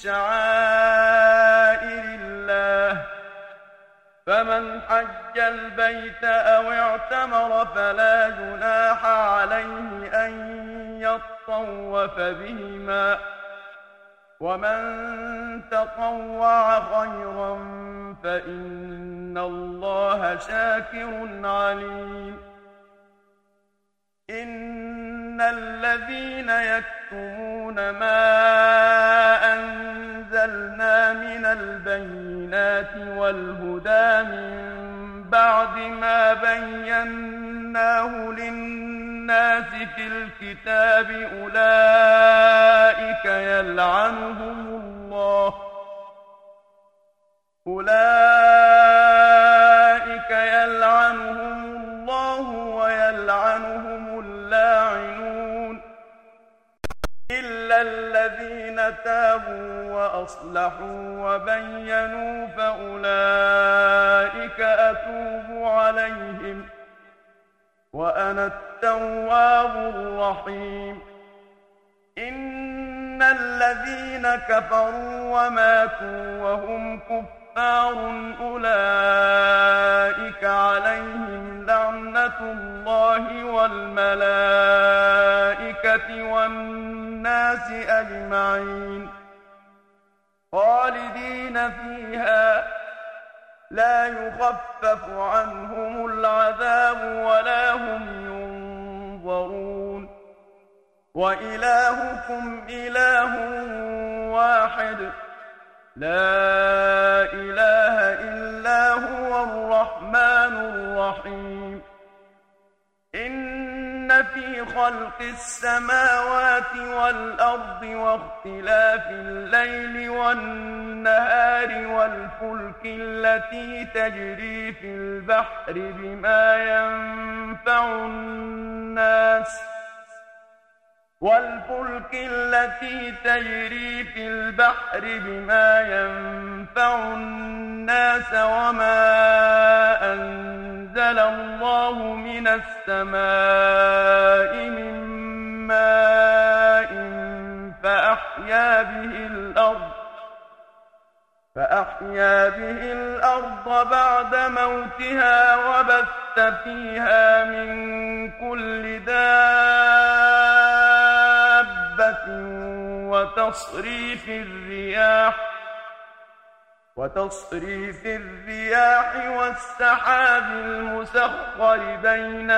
شعائر الله فمن حج البيت أو اعتمر فلا جناح عليه أن يطوف بهما ومن تطوع خيرا فإن الله شاكر عليم إن الذين يكتمون ما أنزلنا من البينات والهدى من بعد ما بيناه للناس في الكتاب أولئك يلعنهم الله أولئك يلعنهم الله ويلعنهم اللاعنون إلا الذين تابوا وأصلحوا وبينوا فأولئك أتوب عليهم وأنا التواب الرحيم إن الذين كفروا وماتوا وهم كفار أولئك عليهم لعنة الله والملائكة والناس أجمعين خالدين فيها لا يخفف عنهم العذاب ولا هم ينظرون وإلهكم إله واحد لا إله إلا هو الرحمن الرحيم إن في خلق السماوات والأرض واختلاف الليل والنهار والفلك التي تجري في البحر بما ينفع الناس والفلك التي تجري في البحر بما ينفع الناس وما أنزل الله من السماء من ماء فأحيا به الأرض فأحيا به الأرض بعد موتها وبث فيها من كل دابة وتصريف الرياح وتصريف الرياح والسحاب المسخر بين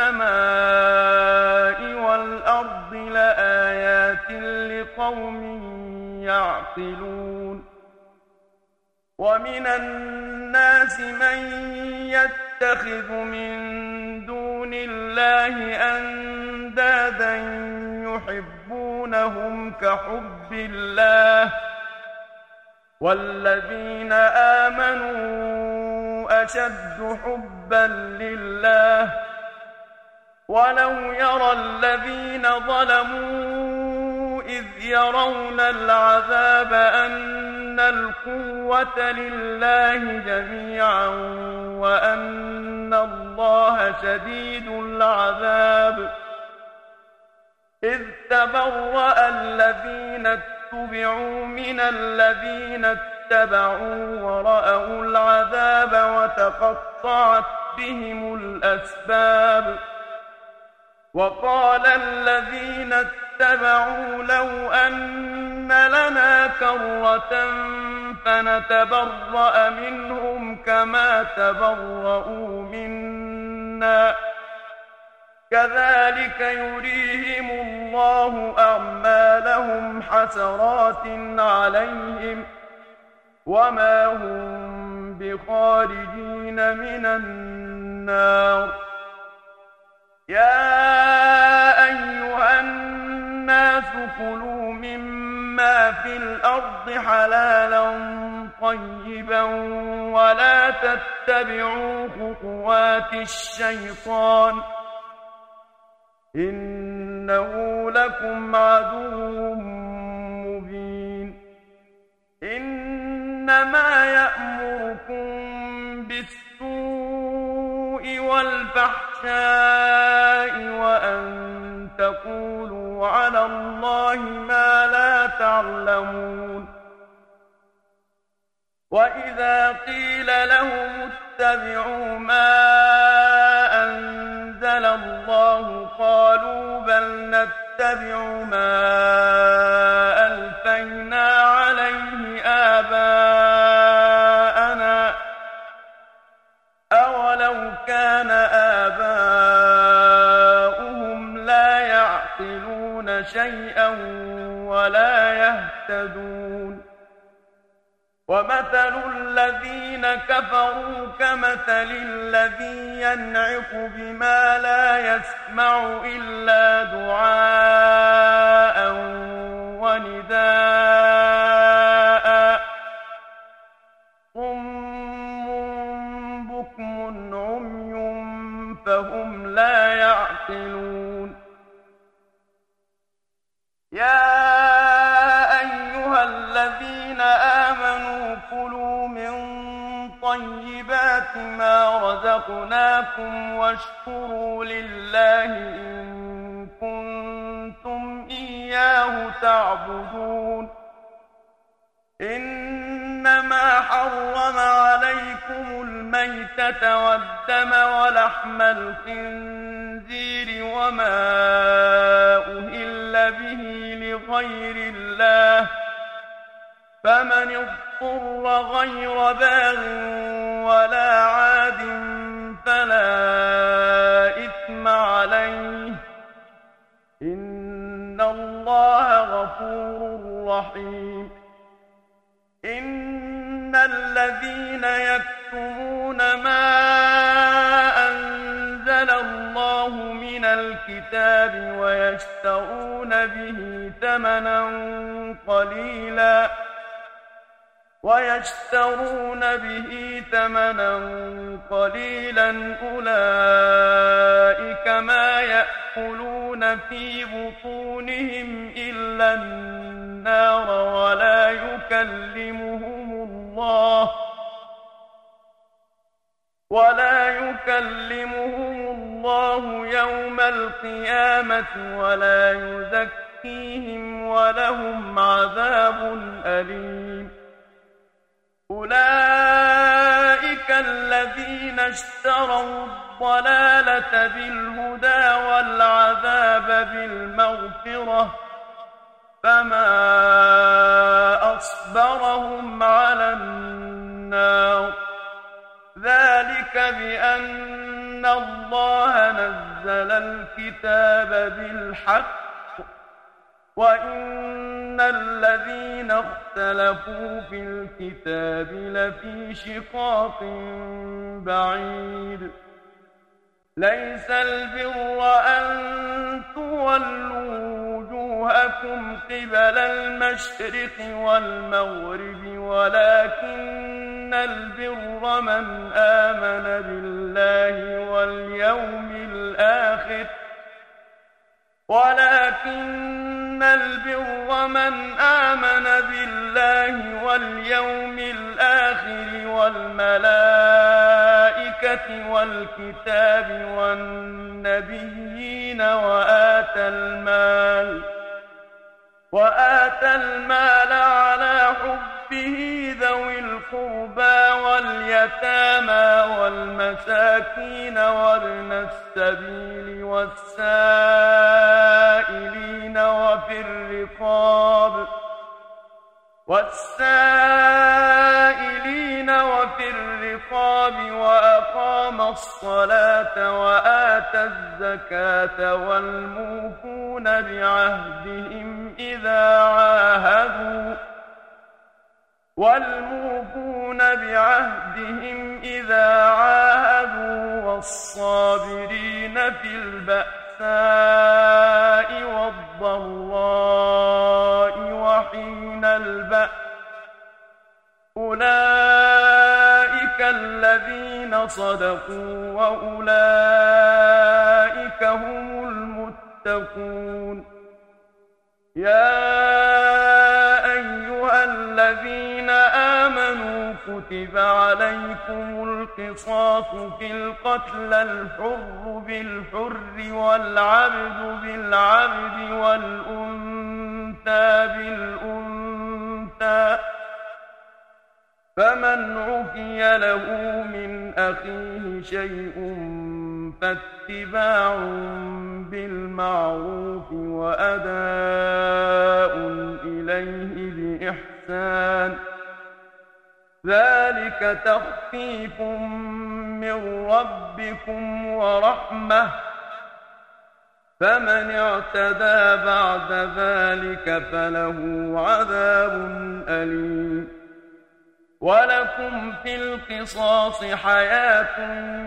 السماء والأرض لآيات لقوم يعقلون ومن الناس من يتخذ من دون الله أندادا يحبونهم كحب الله والذين آمنوا أشد حبا لله ولو يرى الذين ظلموا إذ يرون العذاب أن القوة لله جميعا وأن الله شديد العذاب إذ تبرأ الذين اتبعوا من الذين اتبعوا ورأوا العذاب وتقطعت بهم الأسباب وقال الذين اتبعوا لو أن لنا كرة فنتبرأ منهم كما تبرؤوا منا كذلك يريهم الله أعمالهم حسرات عليهم وما هم بخارجين من النار يا أيها الناس كلوا مما في الأرض حلالا طيبا ولا تتبعوا خطوات الشيطان إنه لكم عدو مبين إنما يأمركم بالسوء والفحشاء وأن تقولوا على الله ما لا تعلمون وإذا قيل لهم اتبعوا ما أنزل الله قالوا بل نتبع ما ألفينا عليه آباءنا أولو كان آباؤهم لا يعقلون شيئا ولا يهتدون ومثل الذين كفروا كمثل الذي ينعق بما لا يسمع إلا دعاء ونداء صم بكم عمي فهم لا يعقلون يا أيها الذين آمنوا كلوا من طيبات ما رزقناكم واشكروا لله إن كنتم إياه تعبدون إنما حرم عليكم الميتة والدم ولحم الخنزير وما أهل به لغير الله فمن اضطر غير باغ ولا عاد فلا إثم عليه إن الله غفور رحيم إن الذين يكتمون ما أنزل الله من الكتاب ويشترون به ثمنا قليلا ويشترون به ثمنا قليلا أولئك ما يأكلون في بطونهم إلا النار ولا يكلمهم الله ولا يكلمهم الله يوم القيامة ولا يزكيهم ولهم عذاب أليم أولئك الذين اشتروا الضلالة بالهدى والعذاب بالمغفرة فما أصبرهم على النار ذلك بأن الله نزل الكتاب بالحق وإن الذين اختلفوا في الكتاب لفي شقاق بعيد ليس البر أن تولوا وجوهكم قبل المشرق والمغرب ولكن البر من آمن بالله واليوم الآخر ولكن البر من آمن بالله واليوم الآخر والملائكة والكتاب والنبيين وآتى المال وآتى المال على حبه ذوي القربى واليتامى والمساكين وابن السبيل والسائلين وفي الرقاب والسائلين وفي الرقاب وأقام الصلاة وآتى الزكاة والموفون بعهدهم إذا عاهدوا والموفون بعهدهم إذا عاهدوا والصابرين في البأساء والضراء وحين البأس أولئك الذين صدقوا وأولئك هم المتقون يا أيها الذين آمنوا كتب عليكم القصاص في القتل الحر بالحر والعبد بالعبد والأنثى بالأنثى فمن عفي له من أخيه شيء فاتباع بالمعروف وأداء إليه بإحسان ذلك تخفيف من ربكم ورحمة فمن اعتدى بعد ذلك فله عذاب أليم ولكم في القصاص حياة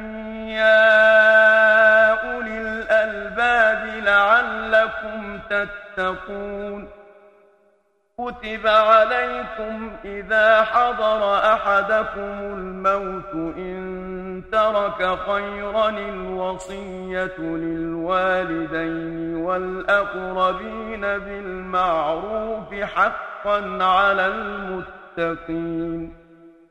يا أولي الألباب لعلكم تتقون كتب عليكم إذا حضر أحدكم الموت إن ترك خيرا الوصية للوالدين والأقربين بالمعروف حقا على المتقين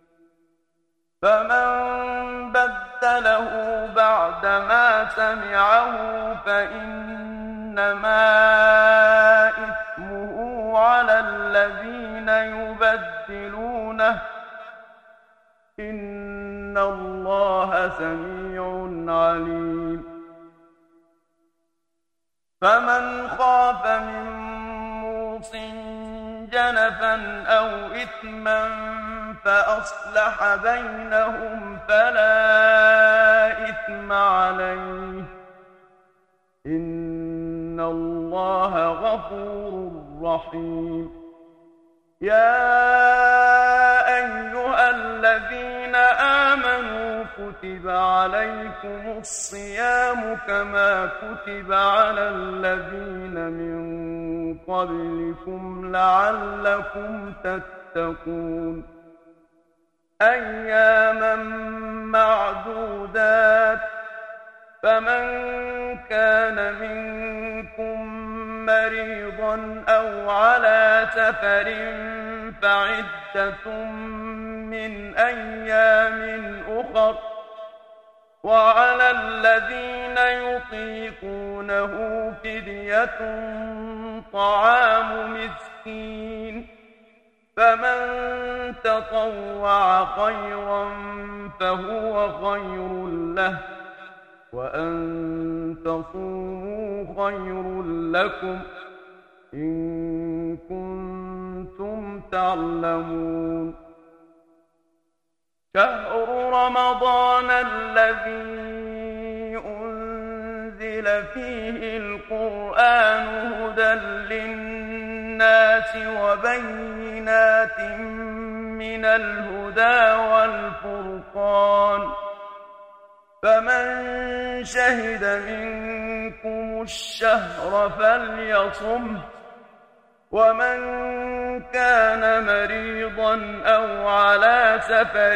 فمن بدله بعدما سمعه فإنما إثمه على الذين يبدلونه إن الله سميع عليم فمن خاف من موصٍ جنفا أو إثما فأصلح بينهم فلا إثم عليه إن الله غفور رحيم يا أيها الذين آمنوا كتب عليكم الصيام كما كتب على الذين من قبلكم لعلكم تتقون أياما معدودات فمن كان منكم مريضا أو على سفر فعدة من أيام أخر وعلى الذين يطيقونه فدية طعام مسكين فمن تطوع خيرا فهو خير له وأن تصوموا خير لكم إن كنتم تعلمون شهر رمضان الذي أنزل فيه القرآن هدى للناس وبينات من الهدى والفرقان فمن شهد منكم الشهر فليصمه ومن كان مريضا أو على سفر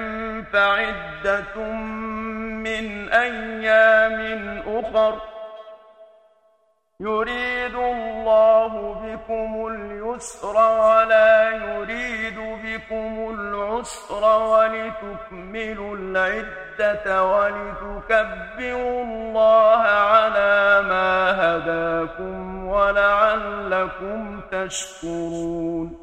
فعدة من أيام أخر يريد الله بكم اليسر ولا يريد بكم العسر ولتكملوا العدة ولتكبروا الله على ما هداكم ولعلكم تشكرون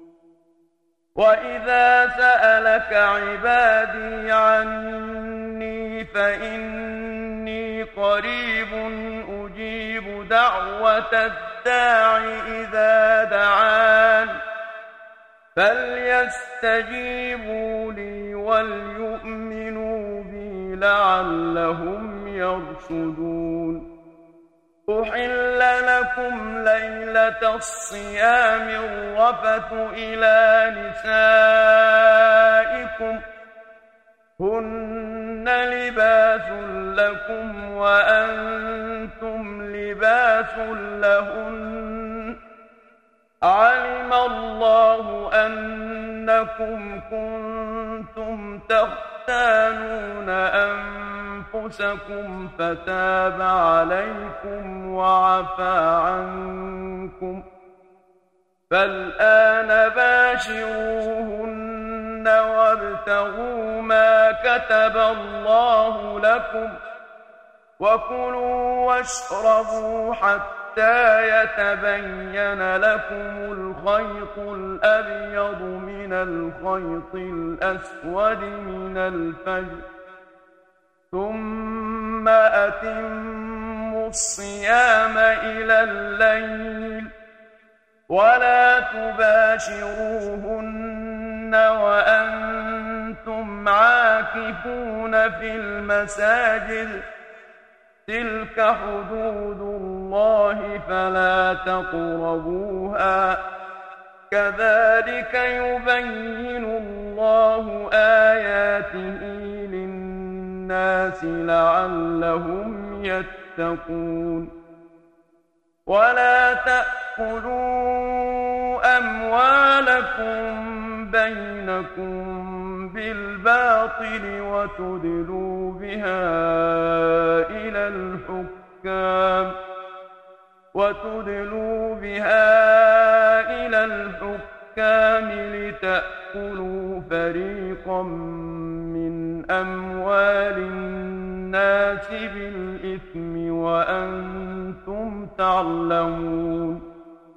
وإذا سألك عبادي عني فإني قريب أجيب دعوة الداع إذا دعان فليستجيبوا لي وليؤمنوا بي لعلهم يرشدون أحل لكم ليلة الصيام الرفث إلى نسائكم هن لباس لكم وأنتم لباس لهن علم الله أنكم كنتم تختانون أنفسكم فتاب عليكم وعفى عنكم فالآن باشروهن وابتغوا ما كتب الله لكم وكلوا واشربوا حتى يتبين لكم الخيط الأبيض من الخيط الأسود من الفجر ثم أتموا الصيام إلى الليل ولا تباشروهن وأنتم عاكفون في المساجد تلك حدود الله فلا تقربوها كذلك يبين الله آياته للناس لعلهم يتقون ولا تأكلوا أموالكم بينكم بالباطل وتدلوا بها إلى الحكام وتدلوا بها إلى الحكام لتأكلوا فريقا من أموال الناس بالإثم وأنتم تعلمون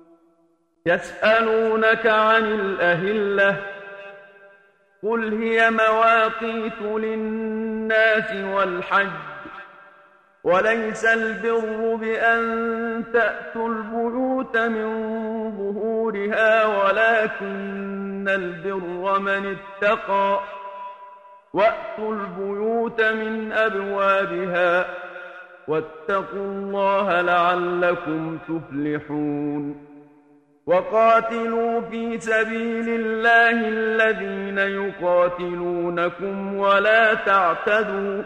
يسألونك عن الأهلة قل هي مواقيت للناس والحج وليس البر بأن تأتوا البيوت من ظهورها ولكن البر من اتقى وأتوا البيوت من أبوابها واتقوا الله لعلكم تفلحون وقاتلوا في سبيل الله الذين يقاتلونكم ولا تعتدوا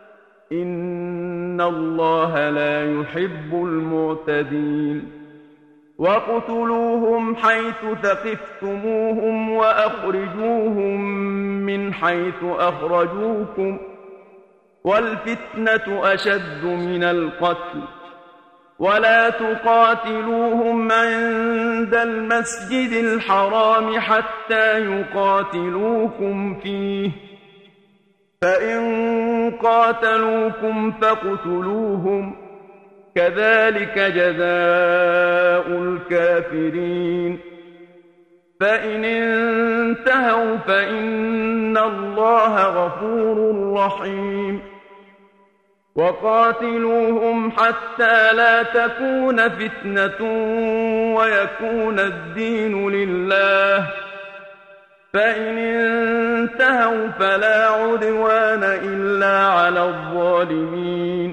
إن الله لا يحب المعتدين وَاقْتُلُوهُمْ حَيْثُ ثَقِفْتُمُوهُمْ وَأَخْرِجُوهُمْ مِنْ حَيْثُ أَخْرَجُوكُمْ وَالْفِتْنَةُ أَشَدُّ مِنَ الْقَتْلِ وَلَا تُقَاتِلُوهُمْ عِندَ الْمَسْجِدِ الْحَرَامِ حَتَّى يُقَاتِلُوكُمْ فِيهِ فَإِنْ قَاتَلُوكُمْ فَاقْتُلُوهُمْ كَذَلِكَ جَزَاءُ الْكَافِرِينَ فَإِنِ انْتَهَوْا فَإِنَّ اللَّهَ غَفُورٌ رَحِيمٌ وَقَاتِلُوهُمْ حَتَّى لَا تَكُونَ فِتْنَةٌ وَيَكُونَ الدِّينُ لِلَّهِ فَإِنِ انْتَهَوْا فَلَا عُدْوَانَ إِلَّا عَلَى الظَّالِمِينَ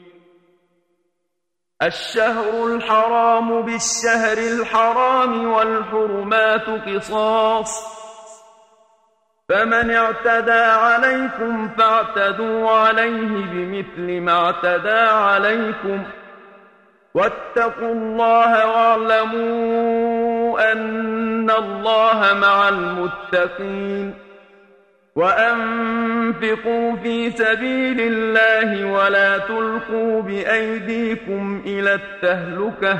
الشهر الحرام بالشهر الحرام والحرمات قصاص فمن اعتدى عليكم فاعتدوا عليه بمثل ما اعتدى عليكم واتقوا الله واعلموا أن الله مع المتقين وأنفقوا في سبيل الله ولا تلقوا بأيديكم إلى التهلكة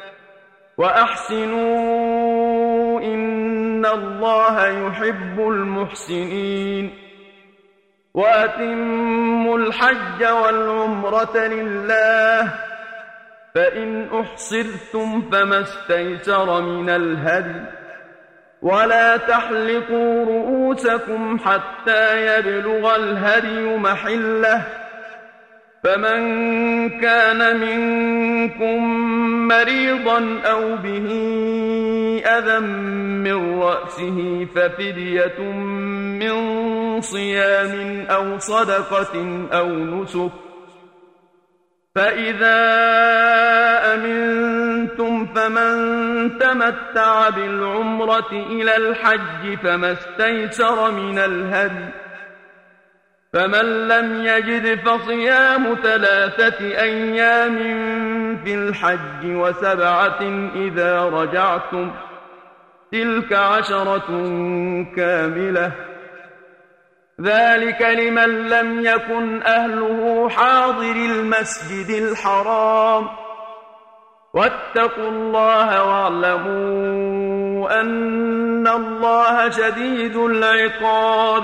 وأحسنوا إن الله يحب المحسنين وأتموا الحج والعمرة لله فإن أحصرتم فما استيسر من الهدي ولا تحلقوا رؤوسكم حتى يبلغ الهدي محله فمن كان منكم مريضا أو به أذى من رأسه ففدية من صيام أو صدقة أو نسك فإذا أمنتم فمن تمتع بالعمرة إلى الحج فما استيسر من الهدي فمن لم يجد فصيام ثلاثة أيام في الحج وسبعة إذا رجعتم تلك عشرة كاملة ذلك لمن لم يكن أهله حاضر المسجد الحرام واتقوا الله واعلموا أن الله شديد العقاب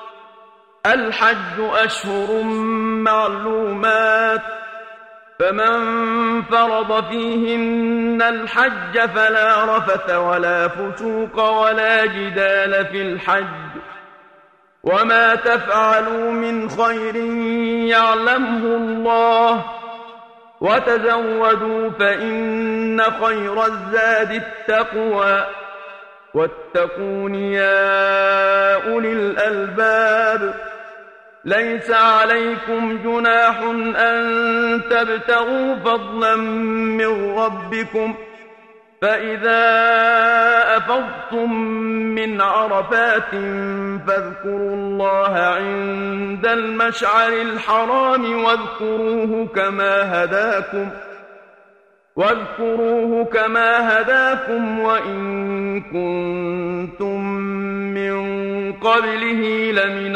الحج أشهر معلومات فمن فرض فيهن الحج فلا رفث ولا فسوق ولا جدال في الحج وما تفعلوا من خير يعلمه الله وتزودوا فإن خير الزاد التقوى واتقون يا أولي الألباب ليس عليكم جناح أن تبتغوا فضلا من ربكم فإذا أفضتم من عرفات فاذكروا الله عند المشعر الحرام واذكروه كما هداكم واذكروه كما هداكم وإن كنتم من قبله لمن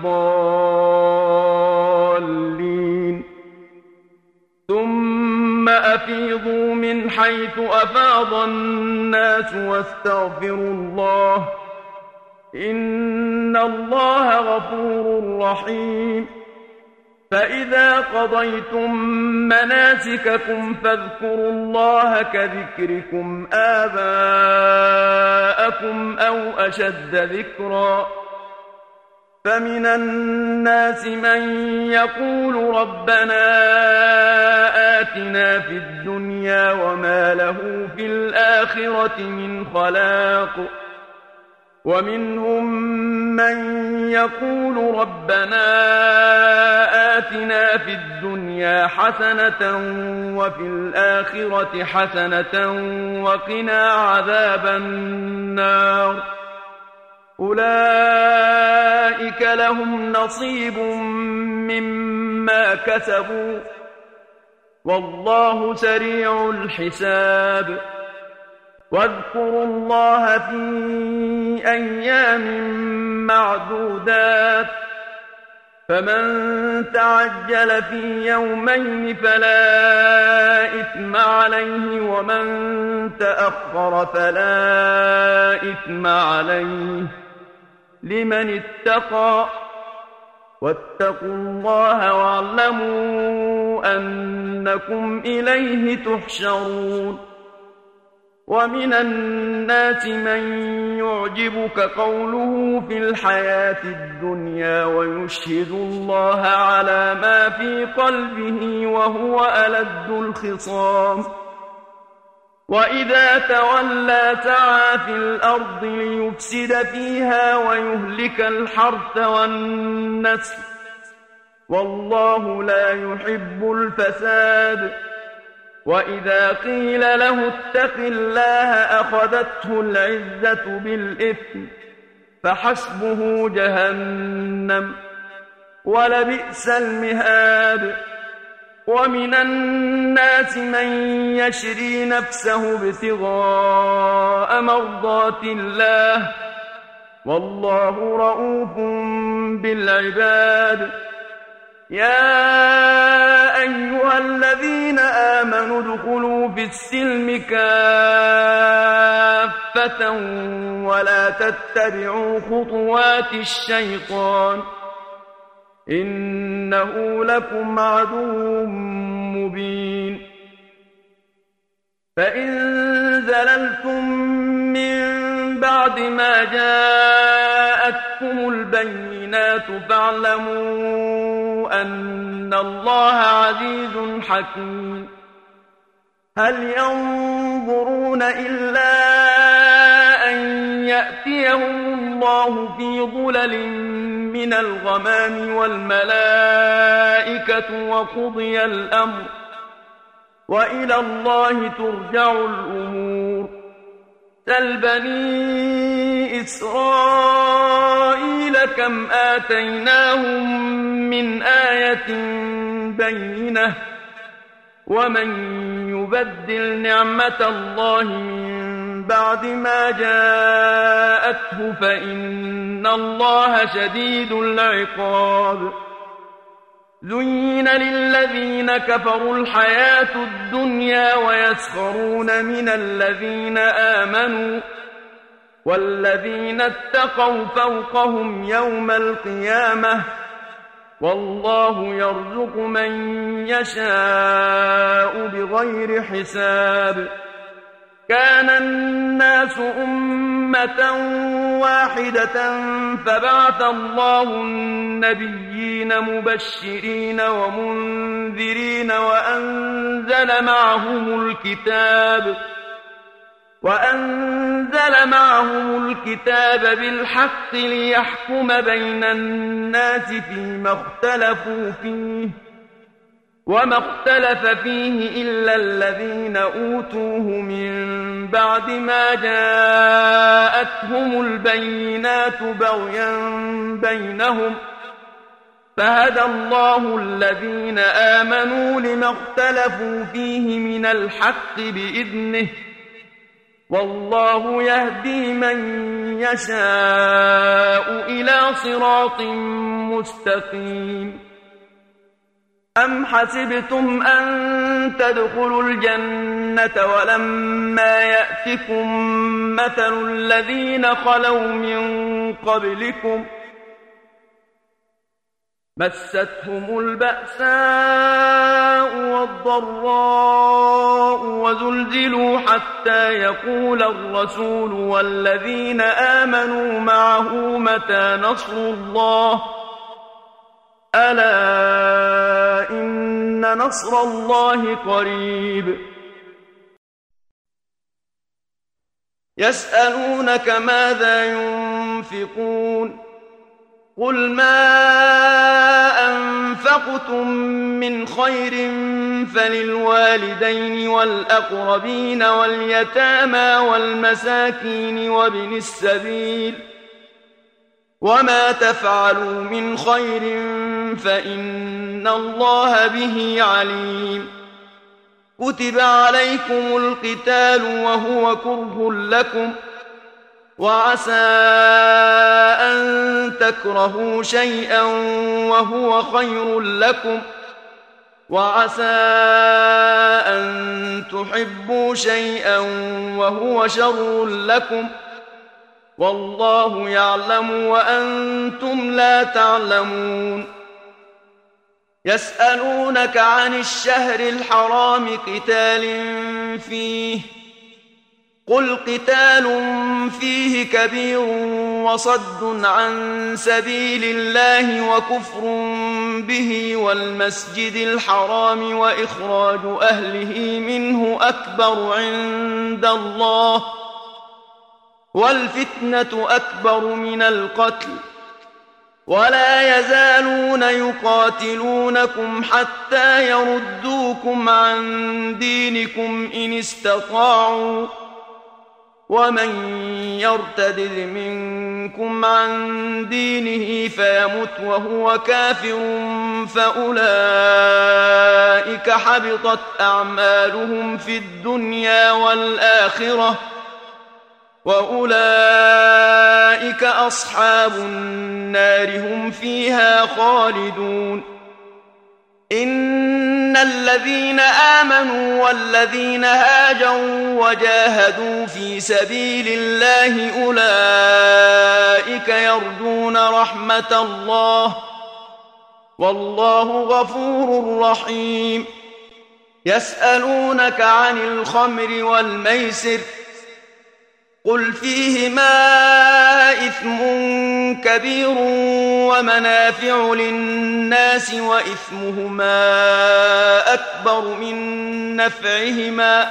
الضالين ثم أفيضوا من حيث أفاض الناس واستغفروا الله إن الله غفور رحيم فإذا قضيتم مناسككم فاذكروا الله كذكركم آباءكم أو أشد ذكرا فمن الناس من يقول ربنا آتنا في الدنيا وما له في الآخرة من خلاق ومنهم من يقول ربنا آتنا في الدنيا حسنة وفي الآخرة حسنة وقنا عذاب النار أولئك لهم نصيب مما كسبوا والله سريع الحساب واذكروا الله في أيام معدودات فمن تعجل في يومين فلا إثم عليه ومن تأخر فلا إثم عليه لمن اتقى واتقوا الله واعلموا أنكم إليه تحشرون ومن الناس من يعجبك قوله في الحياة الدنيا ويشهد الله على ما في قلبه وهو ألد الخصام وإذا تولى سعى في الأرض ليفسد فيها ويهلك الحرث والنسل والله لا يحب الفساد وإذا قيل له اتق الله أخذته العزة بالإثم فحسبه جهنم ولبئس المهاد ومن الناس من يشري نفسه ابتغاء مرضات الله والله رؤوف بالعباد يا أيها الذين آمنوا ادخلوا في السلم كافة ولا تتبعوا خطوات الشيطان إنه لكم عدو مبين فإن زللتم من بعد ما جاءتكم البينات فاعلموا أن الله عزيز حكيم هل ينظرون إلا أن يأتيهم الله في ظلل من الغمام والملائكة وقضي الأمر وإلى الله ترجع الأمور سل بني إسرائيل كم آتيناهم من آية بينة ومن يبدل نعمة الله من بعد ما جاءته فإن الله شديد العقاب زين للذين كفروا الحياة الدنيا ويسخرون من الذين آمنوا والذين اتقوا فوقهم يوم القيامة والله يرزق من يشاء بغير حساب كان الناس أمة واحدة فبعث الله النبيين مبشرين ومنذرين وأنزل معهم الكتاب وأنزل معهم الكتاب بالحق ليحكم بين الناس فيما اختلفوا فيه وما اختلف فيه إلا الذين أوتوه من بعد ما جاءتهم البينات بغيا بينهم فهدى الله الذين آمنوا لما اختلفوا فيه من الحق بإذنه والله يهدي من يشاء إلى صراط مستقيم أم حسبتم أن تدخلوا الجنة ولما يأتكم مثل الذين خلوا من قبلكم مستهم البأساء والضراء وزلزلوا حتى يقول الرسول والذين آمنوا معه متى نصر الله ألا إن نصر الله قريب يسألونك ماذا ينفقون ينفقون قل ما أنفقتم من خير فللوالدين والأقربين واليتامى والمساكين وابن السبيل وما تفعلوا من خير فإن الله به عليم كتب عليكم القتال وهو كره لكم وعسى أن تكرهوا شيئا وهو خير لكم وعسى أن تحبوا شيئا وهو شر لكم والله يعلم وأنتم لا تعلمون يسألونك عن الشهر الحرام قتال فيه قل قتال فيه كبير وصد عن سبيل الله وكفر به والمسجد الحرام وإخراج أهله منه أكبر عند الله والفتنة أكبر من القتل ولا يزالون يقاتلونكم حتى يردوكم عن دينكم إن استطاعوا ومن يرتد منكم عن دينه فيمت وهو كافر فأولئك حبطت أعمالهم في الدنيا والآخرة وأولئك أصحاب النار هم فيها خالدون إن الذين آمنوا والذين هاجروا وجاهدوا في سبيل الله أولئك يرجون رحمة الله والله غفور رحيم يسألونك عن الخمر والميسر قل فيهما إثم كبير ومنافع للناس وإثمهما أكبر من نفعهما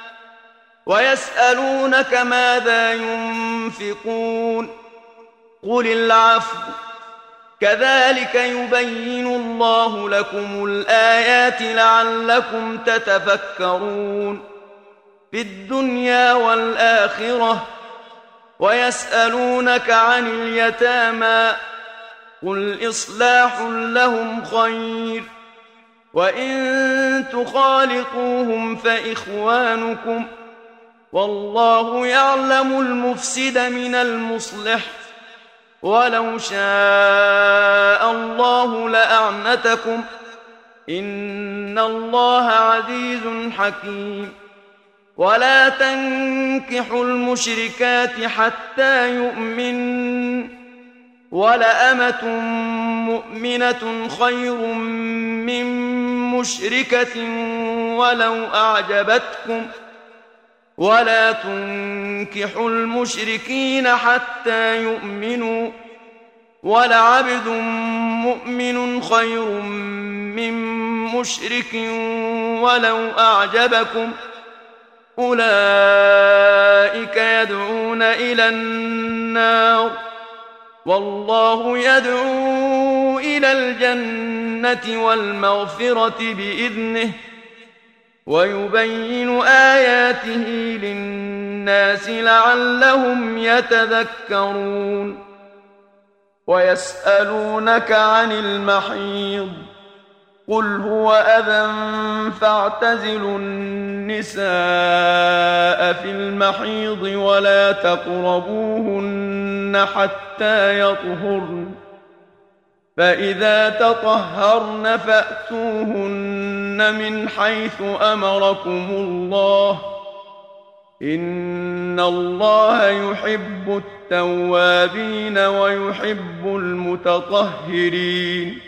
ويسألونك ماذا ينفقون قل العفو كذلك يبين الله لكم الآيات لعلكم تتفكرون في الدنيا والآخرة ويسألونك عن اليتامى قل إصلاح لهم خير وإن تخالطوهم فإخوانكم والله يعلم المفسد من المصلح ولو شاء الله لأعنتكم إن الله عزيز حكيم ولا تنكحوا المشركات حتى يؤمن ولأمة مؤمنة خير من مشركة ولو أعجبتكم ولا تنكحوا المشركين حتى يؤمنوا ولعبد مؤمن خير من مشرك ولو أعجبكم أولئك يدعون إلى النار والله يدعو إلى الجنة والمغفرة بإذنه ويبين آياته للناس لعلهم يتذكرون ويسألونك عن المحيض قل هو أذى فاعتزلوا النساء في المحيض ولا تقربوهن حتى يطهرن فإذا تطهرن فأتوهن من حيث أمركم الله إن الله يحب التوابين ويحب المتطهرين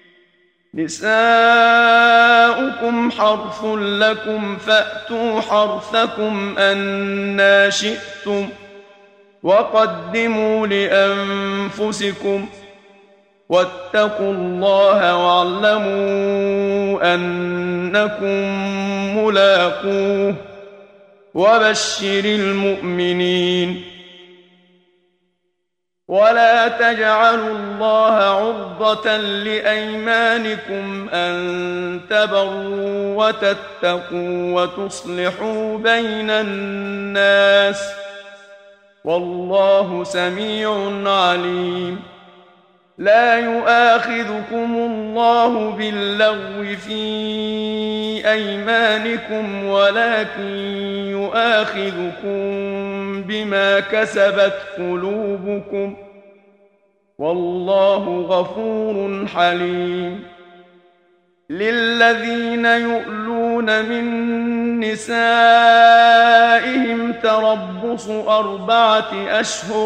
نساؤكم حرث لكم فأتوا حرثكم أنى شئتم وقدموا لأنفسكم واتقوا الله واعلموا أنكم ملاقوه وبشر المؤمنين ولا تجعلوا الله عرضة لأيمانكم أن تبروا وتتقوا وتصلحوا بين الناس والله سميع عليم. لا يؤاخذكم الله باللغو في أيمانكم ولكن يؤاخذكم بما كسبت قلوبكم والله غفور حليم. للذين يؤلون من نسائهم تربص أربعة أشهر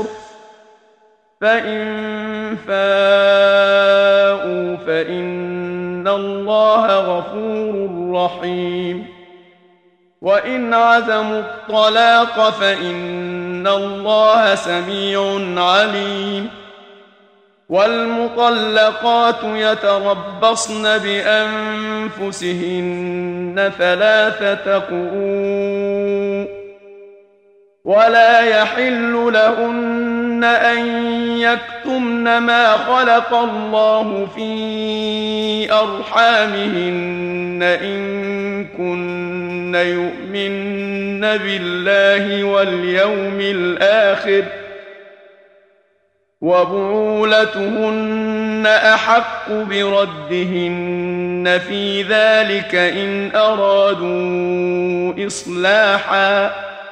فإن فاءوا فإن الله غفور رحيم. وإن عزموا الطلاق فإن الله سميع عليم. والمطلقات يتربصن بأنفسهن ثلاثة قروء ولا يحل لهن أن يكتمن ما خلق الله في أرحامهن إن كن يؤمن بالله واليوم الآخر وبعولتهن أحق بردهن في ذلك إن أرادوا إصلاحا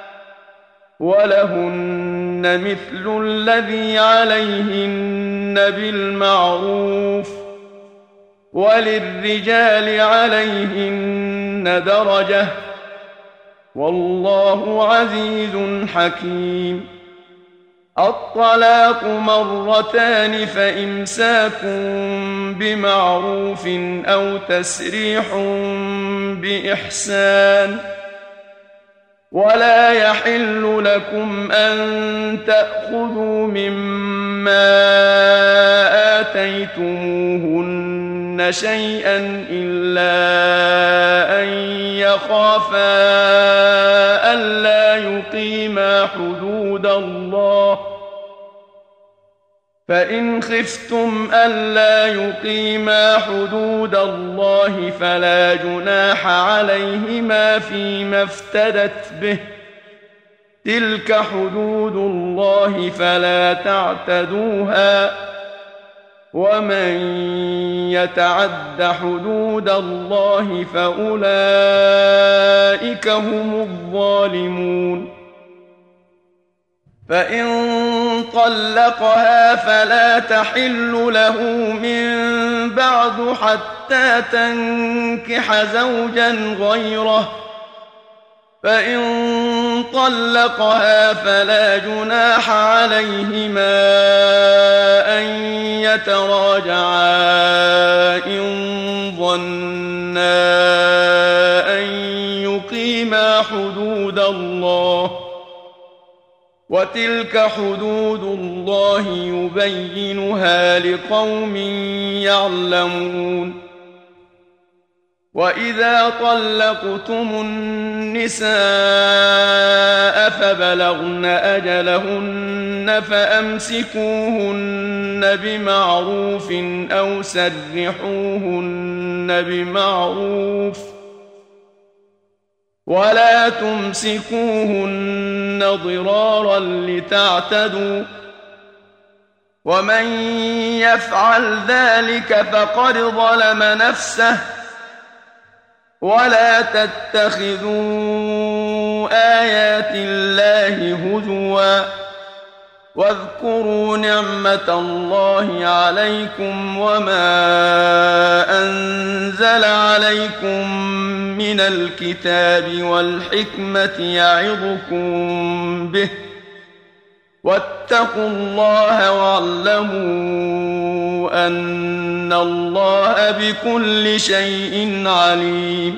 ولهن مثل الذي عليهن بالمعروف وللرجال عليهن درجة والله عزيز حكيم. الطلاق مرتان فإمساك بمعروف أو تسريح بإحسان. ولا يحل لكم أن تأخذوا مما آتيتموهن شيئا إلا أن يخافا ألا يقيما حدود الله فإن خفتم ألا يقيما حدود الله فلا جناح عليهما فيما افتدت به تلك حدود الله فلا تعتدوها ومن يتعد حدود الله فأولئك هم الظالمون. فإن طلقها فلا تحل له من بعد حتى تنكح زوجا غيره فإن طلقها فلا جناح عليهما أن يتراجعا إن ظنا أن يقيما حدود الله وتلك حدود الله يبينها لقوم يعلمون. وإذا طلقتم النساء فبلغن أجلهن فأمسكوهن بمعروف أو سرحوهن بمعروف ولا تمسكوهن ضرارا لتعتدوا ومن يفعل ذلك فقد ظلم نفسه ولا تتخذوا آيات الله هزوا واذكروا نعمة الله عليكم وما أنزل عليكم من الكتاب والحكمة يعظكم به واتقوا الله واعلموا أن الله بكل شيء عليم.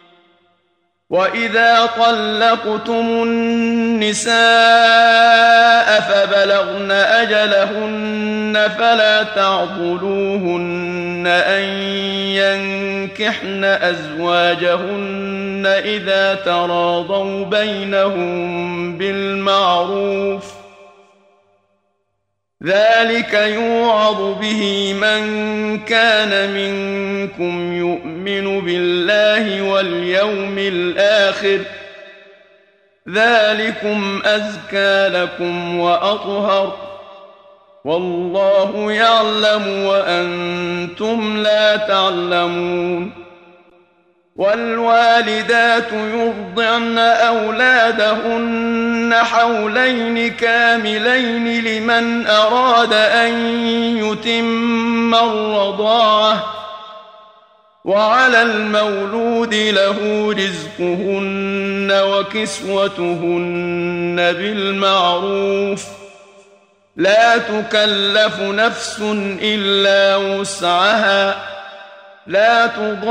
وإذا طلقتم النساء فبلغن أجلهن فلا تعضلوهن أن ينكحن أزواجهن إذا تراضوا بينهم بالمعروف ذلك يوعظ به من كان منكم يؤمن بالله واليوم الآخر ذلكم أزكى لكم وأطهر والله يعلم وأنتم لا تعلمون والوالدات يرضعن أولادهن حولين كاملين لمن أراد أن يتم الرضاعة وعلى المولود له رزقهن وكسوتهن بالمعروف لا تكلف نفس إلا وسعها لا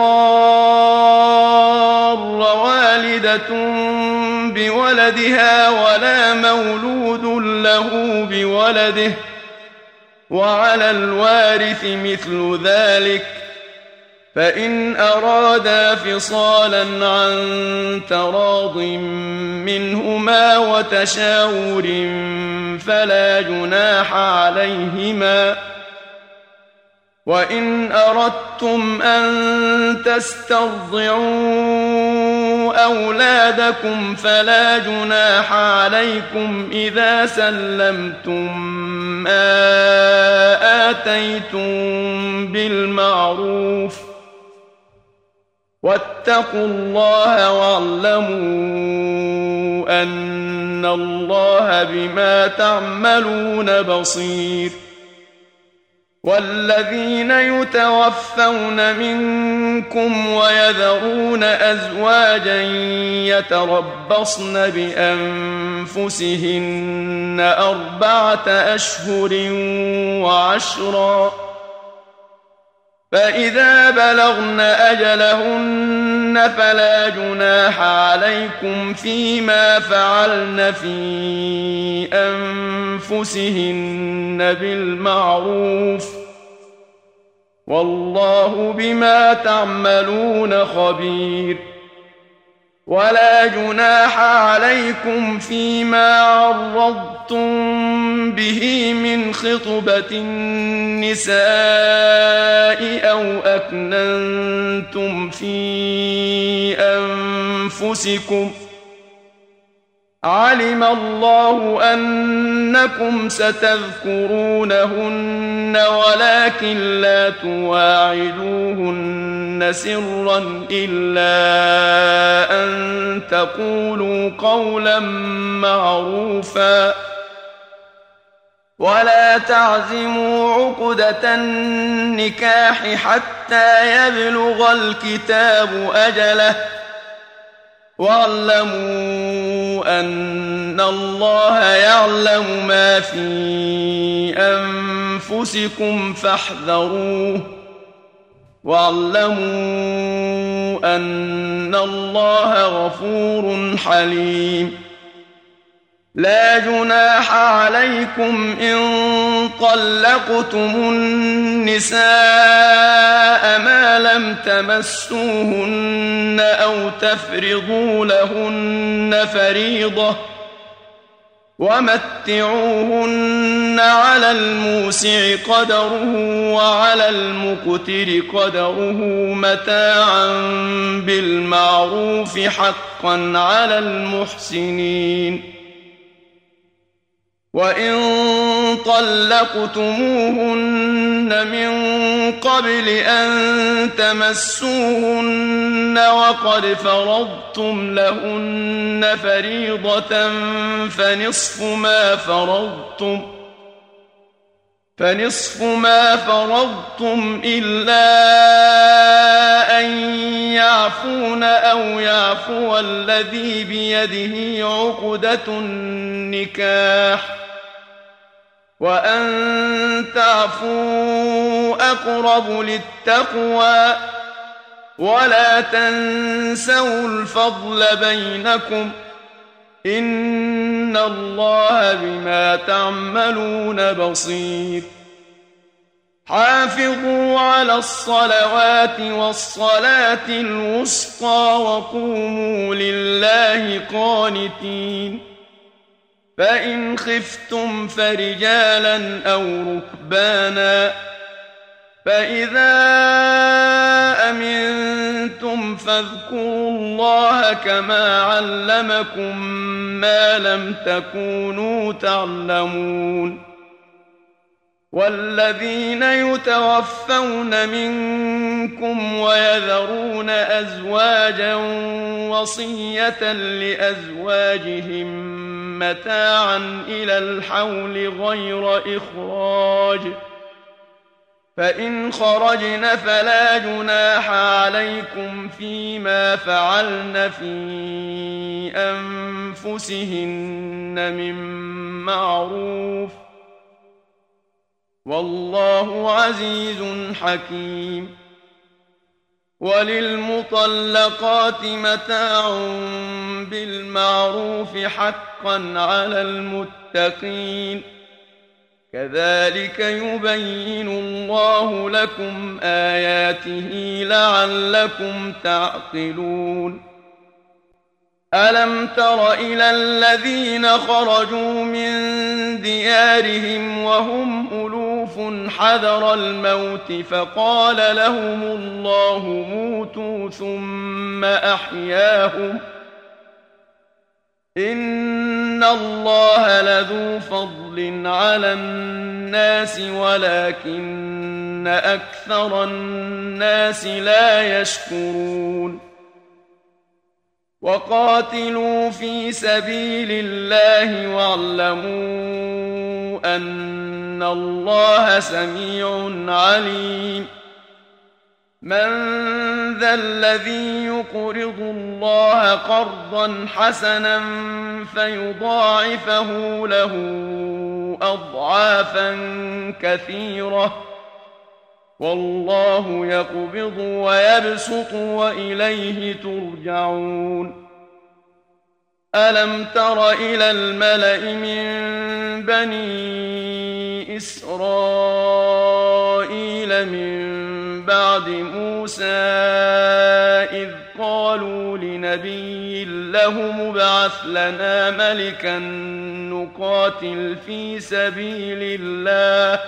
تضار والدة بولدها ولا مولود له بولده وعلى الوارث مثل ذلك فإن أرادا فصالا عن تراض منهما وتشاور فلا جناح عليهما وإن أردتم أن تسترضعوا أولادكم فلا جناح عليكم إذا سلمتم ما آتيتم بالمعروف واتقوا الله واعلموا أن الله بما تعملون بصير والذين يتوفون منكم ويذرون أزواجا يتربصن بأنفسهن أربعة أشهر وعشرا فإذا بلغن أجلهن فلا جناح عليكم فيما فعلن في أنفسهن بالمعروف والله بما تعملون خبير ولا جناح عليكم فيما عرضتم به من خطبة النساء أو أكننتم في أنفسكم علم الله أنكم ستذكرونهن ولكن لا تواعدوهن سرا إلا أن تقولوا قولا معروفا ولا تعزموا عقدة النكاح حتى يبلغ الكتاب أجله واعلموا أن الله يعلم ما في أنفسكم فاحذروه واعلموا أن الله غفور حليم لا جناح عليكم إن طلقتم النساء ما لم تمسوهن أو تفرضوا لهن فريضة ومتعوهن على الموسع قدره وعلى المقتر قدره متاعا بالمعروف حقا على المحسنين وإن طلقتموهن من قبل أن تمسوهن وقد فرضتم لهن فريضة فنصف ما فرضتم فنصف ما فرضتم إلا أن يعفون أو يعفو الذي بيده عقدة النكاح وأن تعفوا أقرب للتقوى ولا تنسوا الفضل بينكم إن الله بما تعملون بصير حافظوا على الصلوات والصلاة الوسطى وقوموا لله قانتين فإن خفتم فرجالا أو ركبانا فإذا أمنتم فاذكروا الله كما علمكم ما لم تكونوا تعلمون والذين يتوفون منكم ويذرون أزواجا وصية لأزواجهم متاعا إلى الحول غير إخراج فإن خرجن فلا جناح عليكم فيما فعلن في أنفسهن من معروف والله عزيز حكيم وللمطلقات متاع بالمعروف حقا على المتقين كذلك يبين الله لكم آياته لعلكم تعقلون ألم تر إلى الذين خرجوا من ديارهم وهم ألوف حذر الموت فقال لهم الله موتوا ثم أحياهم إن الله لذو فضل على الناس ولكن أكثر الناس لا يشكرون وقاتلوا في سبيل الله واعلموا أن الله سميع عليم من ذا الذي يقرض الله قرضا حسنا فيضاعفه له أضعافا كثيرة والله يقبض ويبسط وإليه ترجعون ألم تر إلى الملأ من بني إسرائيل من بعد موسى إذ قالوا لنبي له مبعث لنا ملكا نقاتل في سبيل الله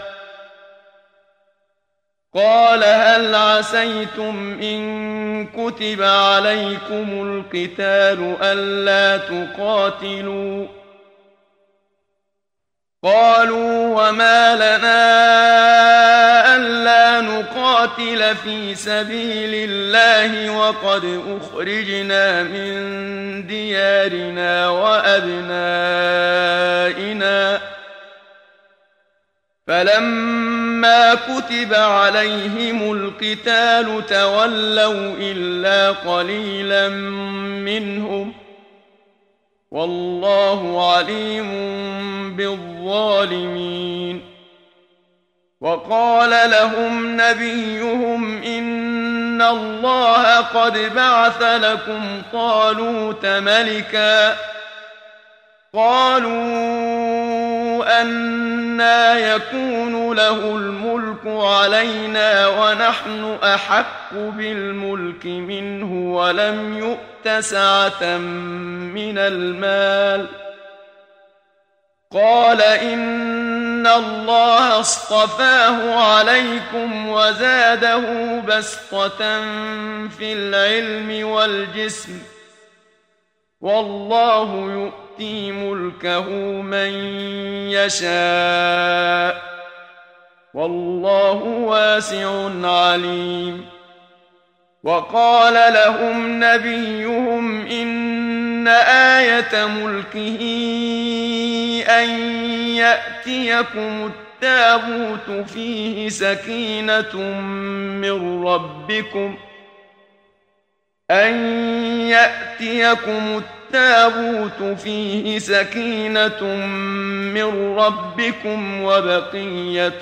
قال هل عسيتم إن كتب عليكم القتال ألا تقاتلوا قالوا وما لنا ألا نقاتل في سبيل الله وقد أخرجنا من ديارنا وأبنائنا فلما كتب عليهم القتال تولوا إلا قليلا منهم والله عليم بالظالمين وقال لهم نبيهم إن الله قد بعث لكم طالوت ملكا قالوا أنى يكون له الملك علينا ونحن أحق بالملك منه ولم يؤت سعة من المال قال إن الله اصطفاه عليكم وزاده بسطة في العلم والجسم والله يؤتي ملكه من يشاء والله واسع عليم وقال لهم نبيهم إن آية ملكه أن يأتيكم التابوت فيه سكينة من ربكم أن يأتيكم التابوت فيه سكينة من ربكم وبقية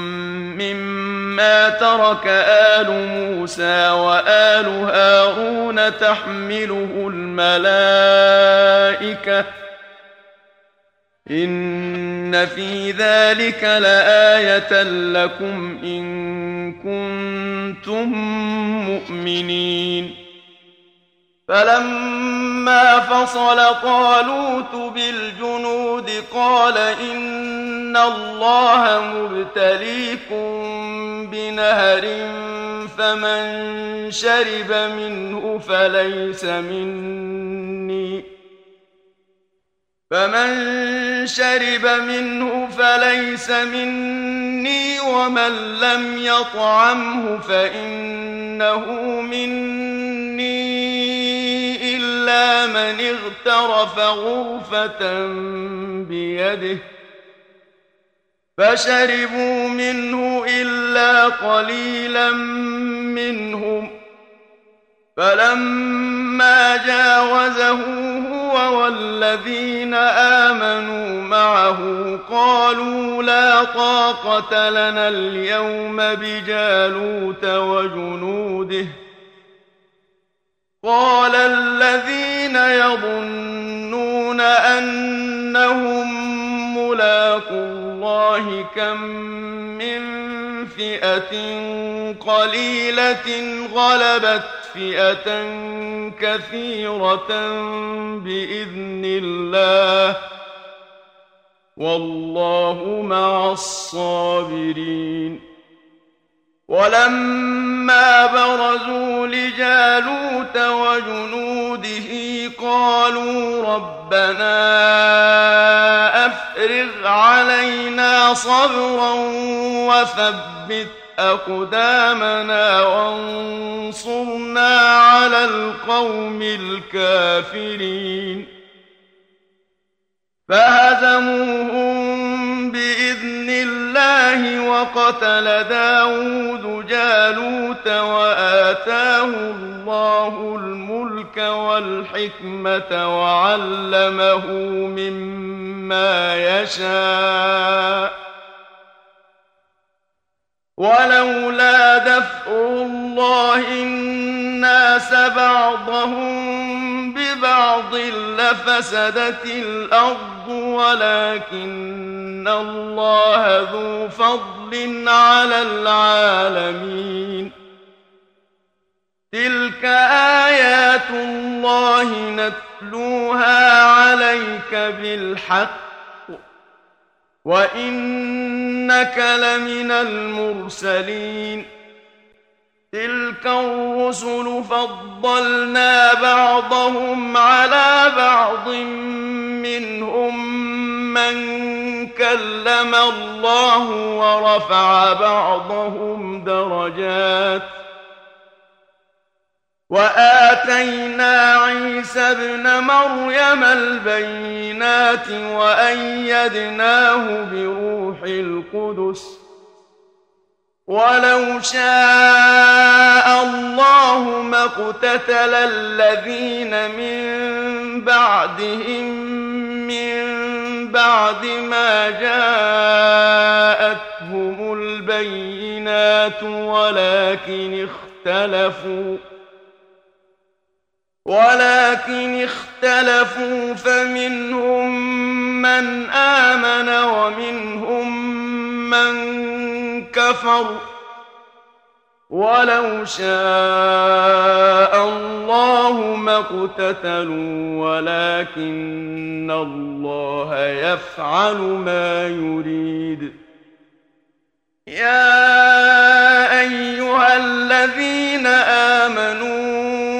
مما ترك آل موسى وآل هارون تحمله الملائكة إن في ذلك لآية لكم إن كنتم مؤمنين فلما فصل طالوت بالجنود قال إن الله مبتليكم بنهر فمن شرب منه فليس مني فمن شرب منه فليس مني ومن لم يطعمه فإنه مني إلا من اغترف غرفة بيده فشربوا منه إلا قليلا منهم فلما جاوزه هو والذين آمنوا معه قالوا لا طاقة لنا اليوم بجالوت وجنوده قال الذين يظنون أنهم ملاقو الله كم من فئة قليلة غلبت فئة كثيرة بإذن الله والله مع الصابرين. ولما برزوا لجالوت وجنوده قالوا ربنا أفرغ علينا صبرا وثبت أقدامنا وانصرنا على القوم الكافرين فهزموهم بإذن الله وقتل داود جالوت وآتاه الله الملك والحكمة وعلمه مما يشاء ولولا دفع الله الناس بعضهم ببعض لفسدت الأرض ولكن الله ذو فضل على العالمين. تلك آيات الله نتلوها عليك بالحق وإنك لمن المرسلين. تلك الرسل فضلنا بعضهم على بعض منهم من كلم الله ورفع بعضهم درجات وآتينا عيسى ابن مريم البينات وأيدناه بروح القدس ولو شاء الله ما اقتتل الذين من بعدهم من بعد ما جاءتهم البينات ولكن اختلفوا ولكن اختلفوا فمنهم من آمن ومنهم من كفر ولو شاء الله ما اقتتلوا ولكن الله يفعل ما يريد. يا أيها الذين آمنوا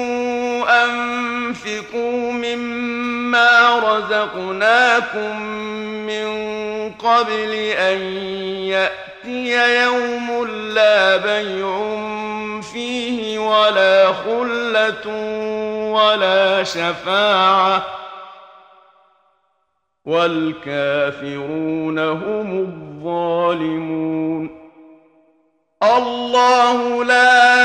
أنفقوا مما رزقناكم من قبل أن يأتي يوم لا بيع فيه ولا خلة ولا شفاعة والكافرون هم الظالمون. الله لا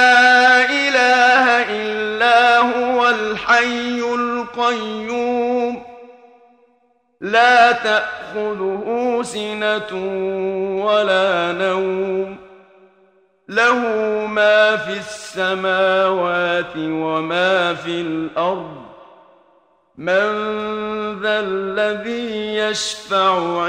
إله إلا هو الحي القيوم لا تأخذه سنة ولا نوم له ما في السماوات وما في الأرض من ذا الذي يشفع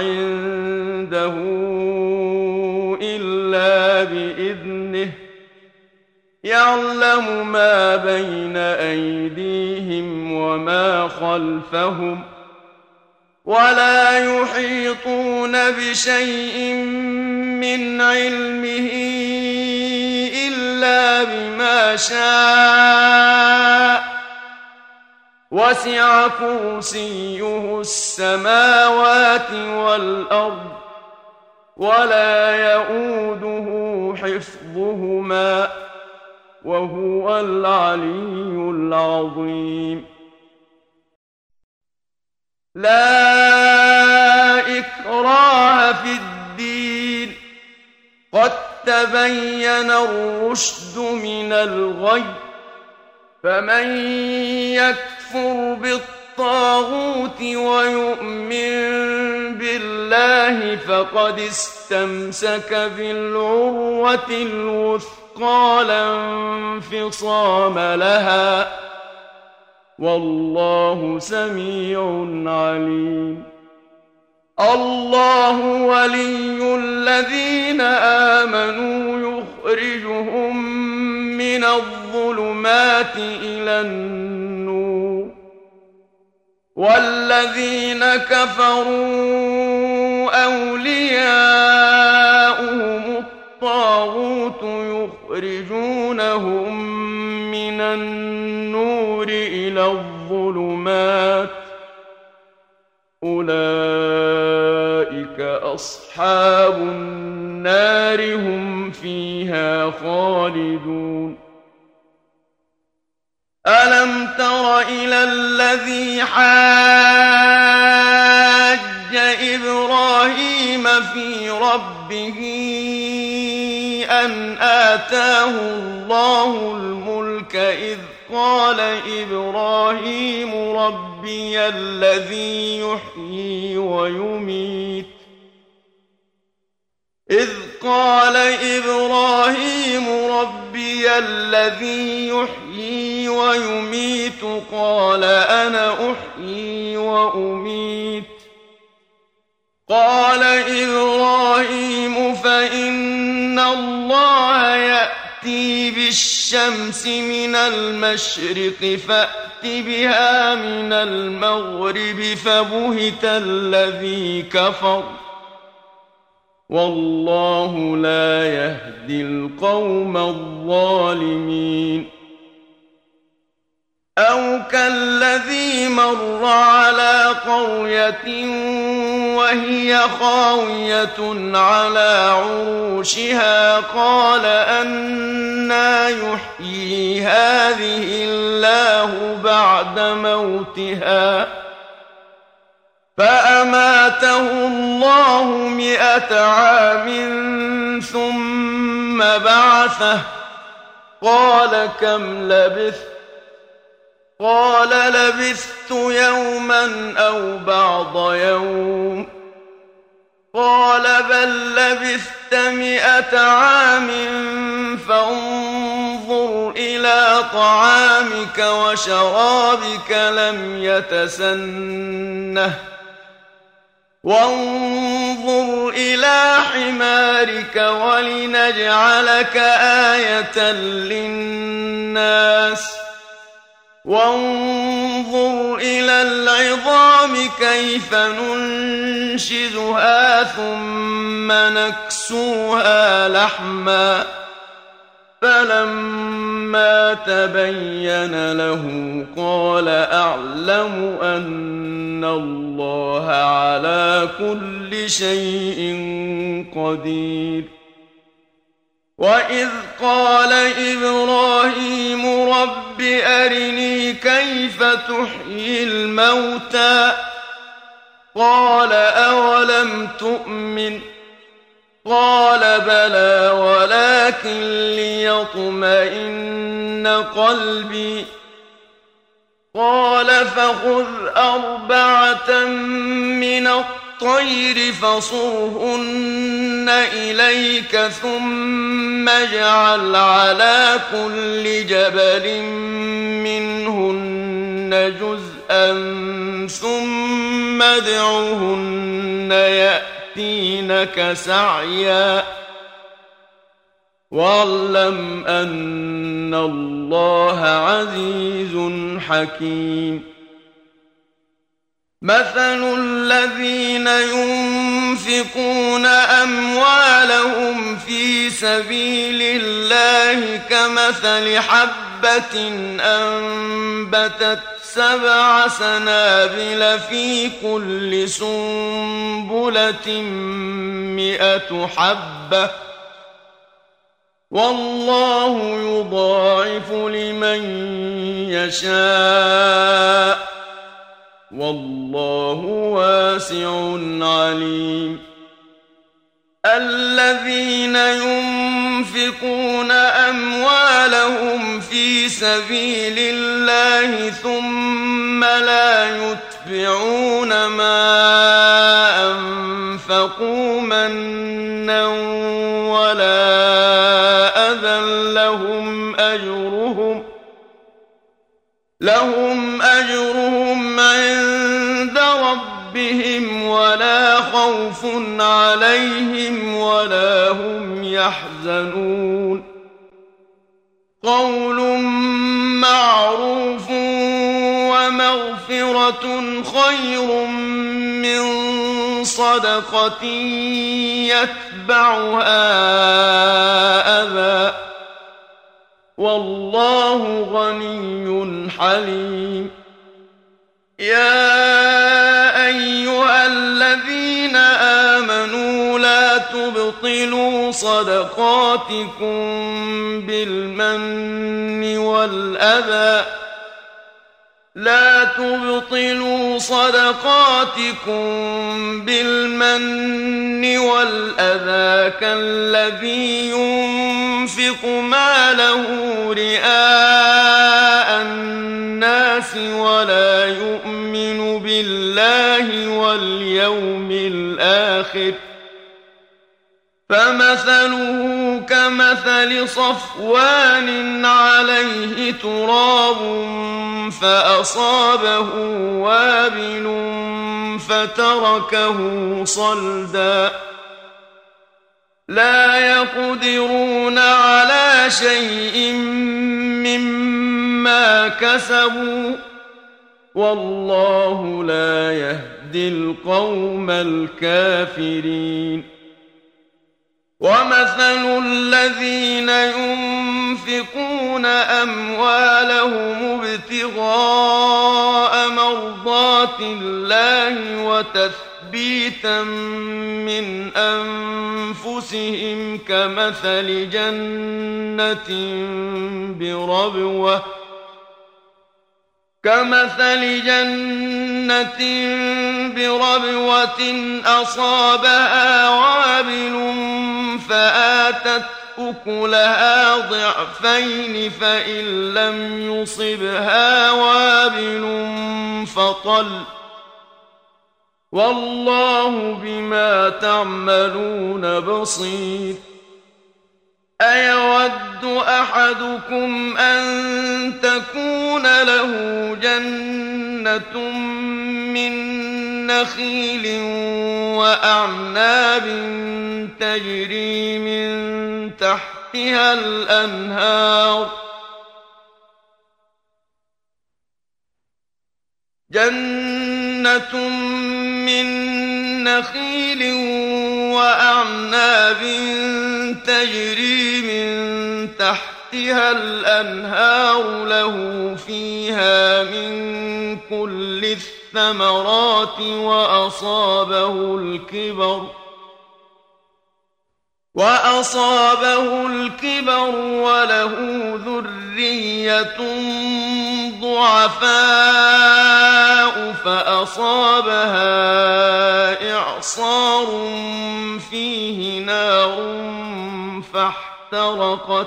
عنده إلا بإذنه يعلم ما بين أيديهم وما خلفهم ولا يحيطون بشيء من علمه إلا بما شاء وسع كرسيه السماوات والأرض ولا يئوده حفظهما وهو العلي العظيم لا إكراه في الدين قد تبين الرشد من الغي فمن يكفر بالطاغوت ويؤمن بالله فقد استمسك بالعروة الوثقى لا انفصام لها والله سميع عليم الله ولي الذين آمنوا يخرجهم من الظلمات إلى النور والذين كفروا أولياؤهم الطاغوت يخرجونهم من النور إلى الظلمات أولئك أصحاب النار هم فيها خالدون ألم تر إلى الذي حاج إبراهيم في ربه أن آتاه الله الملك إذ قال إبراهيم ربي الذي يحيي ويميت إذ قال إبراهيم ربي الذي يحيي ويميت قال أنا أحيي وأميت قال إبراهيم فإن الله يأتي بالشمس من المشرق فأت بها من المغرب فبهت الذي كفر والله لا يهدي القوم الظالمين أو كالذي مر على قرية وهي خاوية على عروشها قال أنى يحيي هذه الله بعد موتها فأماته الله مئة عام ثم بعثه قال كم لبثت قال لبثت يوما أو بعض يوم قال بل لبثت مئة عام فانظر إلى طعامك وشرابك لم يتسنه وانظر إلى حمارك ولنجعلك آية للناس وانظر إلى العظام كيف ننشزها ثم نكسوها لحما فلما تبين له قال أعلم أن الله على كل شيء قدير وإذ قال إبراهيم رب أرني كيف تحيي الموتى قال أولم تؤمن قال بلى ولكن ليطمئن قلبي قال فخذ أربعة من الطير فصرهن إليك ثم اجعل على كل جبل منهن جزءا ثم ادعهن يأتينك سعيا واعلم أن الله عزيز حكيم. مثل الذين ينفقون أموالهم في سبيل الله كمثل حبة أنبتت سبع سنابل في كل سنبلة مئة حبة والله يضاعف لمن يشاء والله واسع عليم. الذين ينفقون أموالهم في سبيل الله ثم لا يتبعون ما أنفقوا منا ولا أذى لهم أجرهم لهم أجرهم عند ربهم ولا خوف عليهم ولا هم يحزنون. قول معروف ومغفرة خير من صدقة يتبعها أذى والله غني حليم. يا أيها الذين آمنوا لا تبطلوا صدقاتكم بالمن والأذى لا تبطلوا صدقاتكم بالمن والأذى كالذي ينفق ماله رئاء الناس ولا يؤمن بالله واليوم الآخر فمثله كمثل صفوان عليه تراب فأصابه وابل فتركه صلدا لا يقدرون على شيء مما كسبوا والله لا يهدي القوم الكافرين. ومثل الذين ينفقون أموالهم ابتغاء مرضات الله وتثبيتا من أنفسهم كمثل جنة بربوة كمثل جنة بربوة أصابها وابل فآتت أكلها ضعفين فإن لم يصبها وابل فطل والله بما تعملون بصير. أيود أحدكم أن تكون له جنة من نخيل وأعناب تجري من تحتها الأنهار جنة من نخيل وأعناب تجري من تحتها الأنهار له فيها من كل الثمرات وأصابه الكبر وأصابه الكبر وله ذرية ضعفاء فأصابها إعصار فيه نار فاحترقت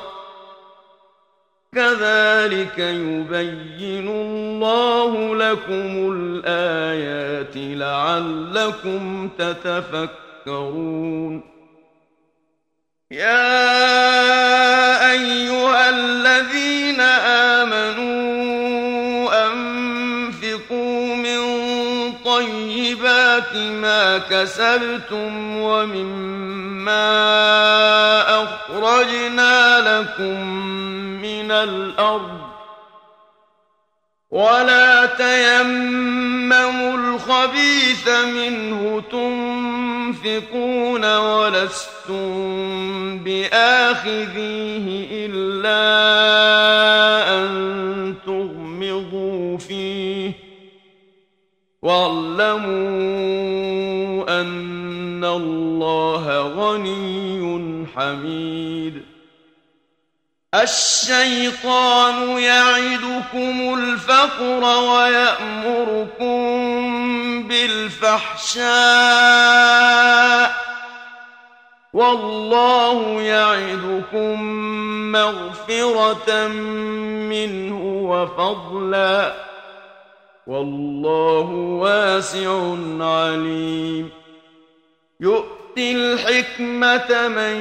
كذلك يبين الله لكم الآيات لعلكم تتفكرون. يا أيها الذين آمنوا أنفقوا من طيبات ما كسبتم ومما أخرجنا لكم من الأرض ولا تيمموا الخبيث منه تنفقون ولستم بآخذيه إلا أن تغمضوا فيه واعلموا أن الله غني حميد. الشيطان يعدكم الفقر ويأمركم بالفحشاء والله يعدكم مغفرة منه وفضلا والله واسع عليم. يؤتي الحكمة من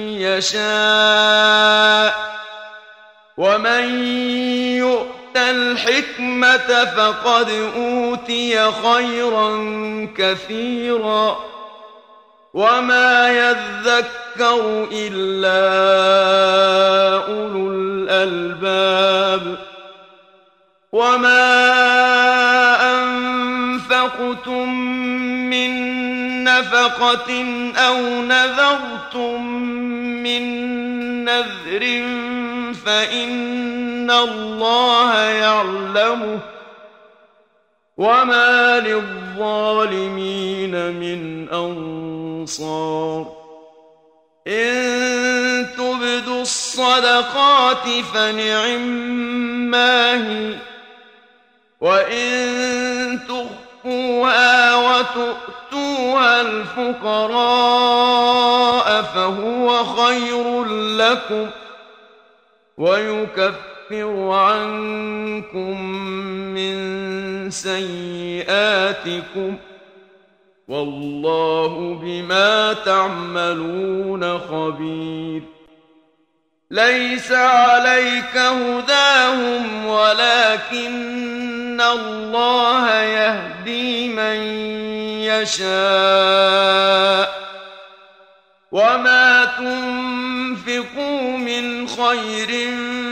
يشاء ومن يؤت الحكمة فقد أوتي خيرا كثيرا وما يذكر إلا أولو الألباب. وما أنفقتم من نفقة أو نذرتم من نذر فإن الله يعلمه وما للظالمين من أنصار. إن تبدوا الصدقات فنعما هي وإن تخفوها وتؤتوها الفقراء فهو خير لكم ويكفر عنكم من سيئاتكم والله بما تعملون خبير. ليس عليك هداهم ولكن الله يهدي من يشاء وما تنفقوا من خير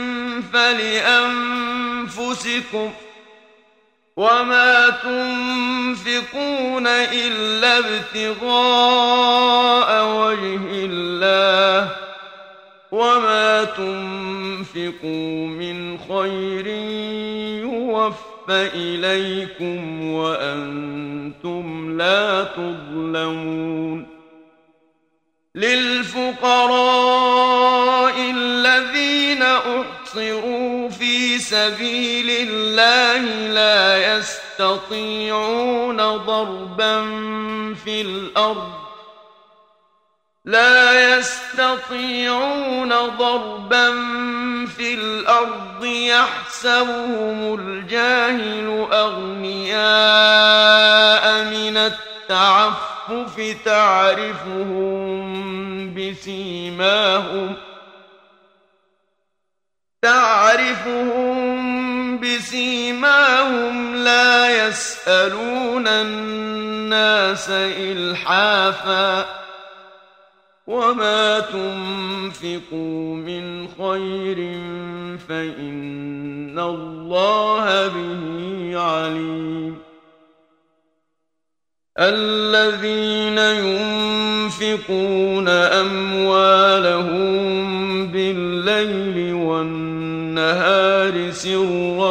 فلأنفسكم وما تنفقون إلا ابتغاء وجه الله وما تنفقوا من خير يوفى إليكم وأنتم لا تظلمون. للفقراء الذين أحصروا في سبيل الله لا يستطيعون ضربا في الأرض لا يستطيعون ضربا في الأرض يحسبهم الجاهل أغنياء من التعفف تعرفهم بسيماهم تعرفهم بسيماهم لا يسألون الناس إلحافا وما تنفقوا من خير فإن الله به عليم. الذين ينفقون أموالهم بالليل والنهار سرا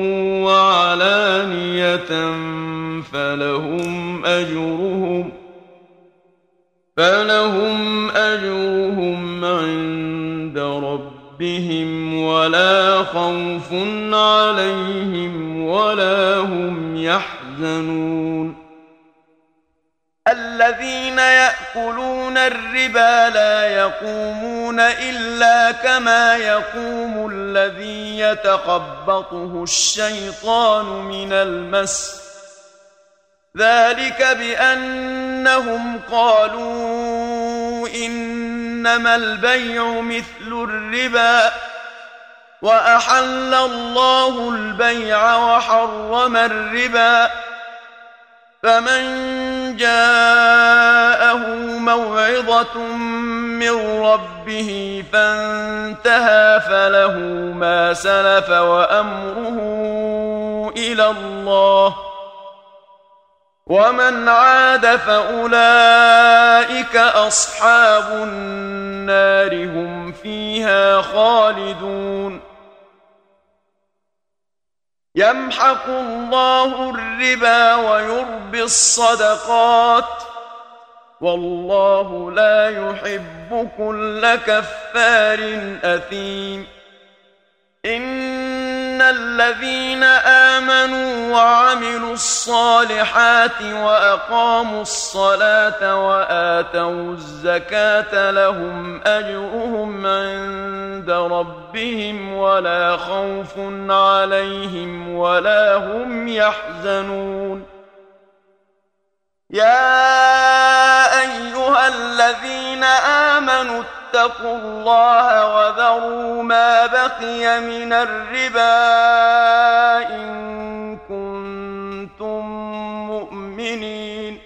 وعلانية فلهم أجرهم فلهم أجرهم عند ربهم ولا خوف عليهم ولا هم يحزنون. الذين يأكلون الربا لا يقومون إلا كما يقوم الذي يتخبطه الشيطان من المس ذلك بأنهم قالوا إنما البيع مثل الربا وأحل الله البيع وحرم الربا فمن جاءه موعظة من ربه فانتهى فله ما سلف وأمره إلى الله، ومن عاد فأولئك أصحاب النار هم فيها خالدون. يمحق الله الربا ويربي الصدقات، والله لا يحب كل كفار أثيم. إن الذين آمنوا وعملوا الصالحات وأقاموا الصلاة وآتوا الزكاة لهم أجرهم عند ربهم ولا خوف عليهم ولا هم يحزنون. يا أيها الذين آمنوا اتقوا الله وذروا ما بقي من الربا إن كنتم مؤمنين،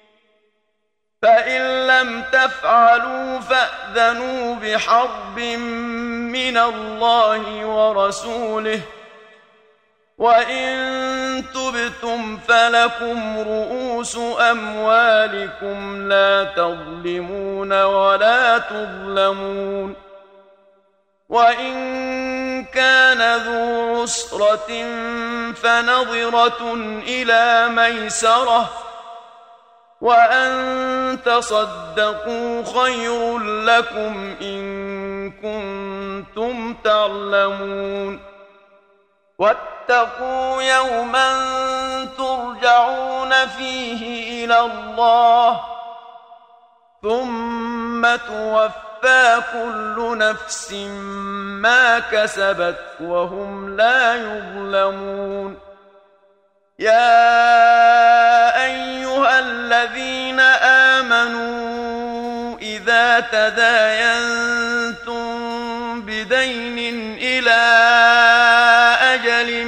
فإن لم تفعلوا فأذنوا بحرب من الله ورسوله، وإن تبتم فلكم رؤوس أموالكم لا تظلمون ولا تظلمون. وإن كان ذو عسرة فنظرة إلى ميسرة، وأن تصدقوا خير لكم إن كنتم تعلمون. واتقوا يوما ترجعون فيه إلى الله ثم توفى كل نفس ما كسبت وهم لا يظلمون. يا أيها الذين آمنوا إذا تداينتم بدين إلى أجل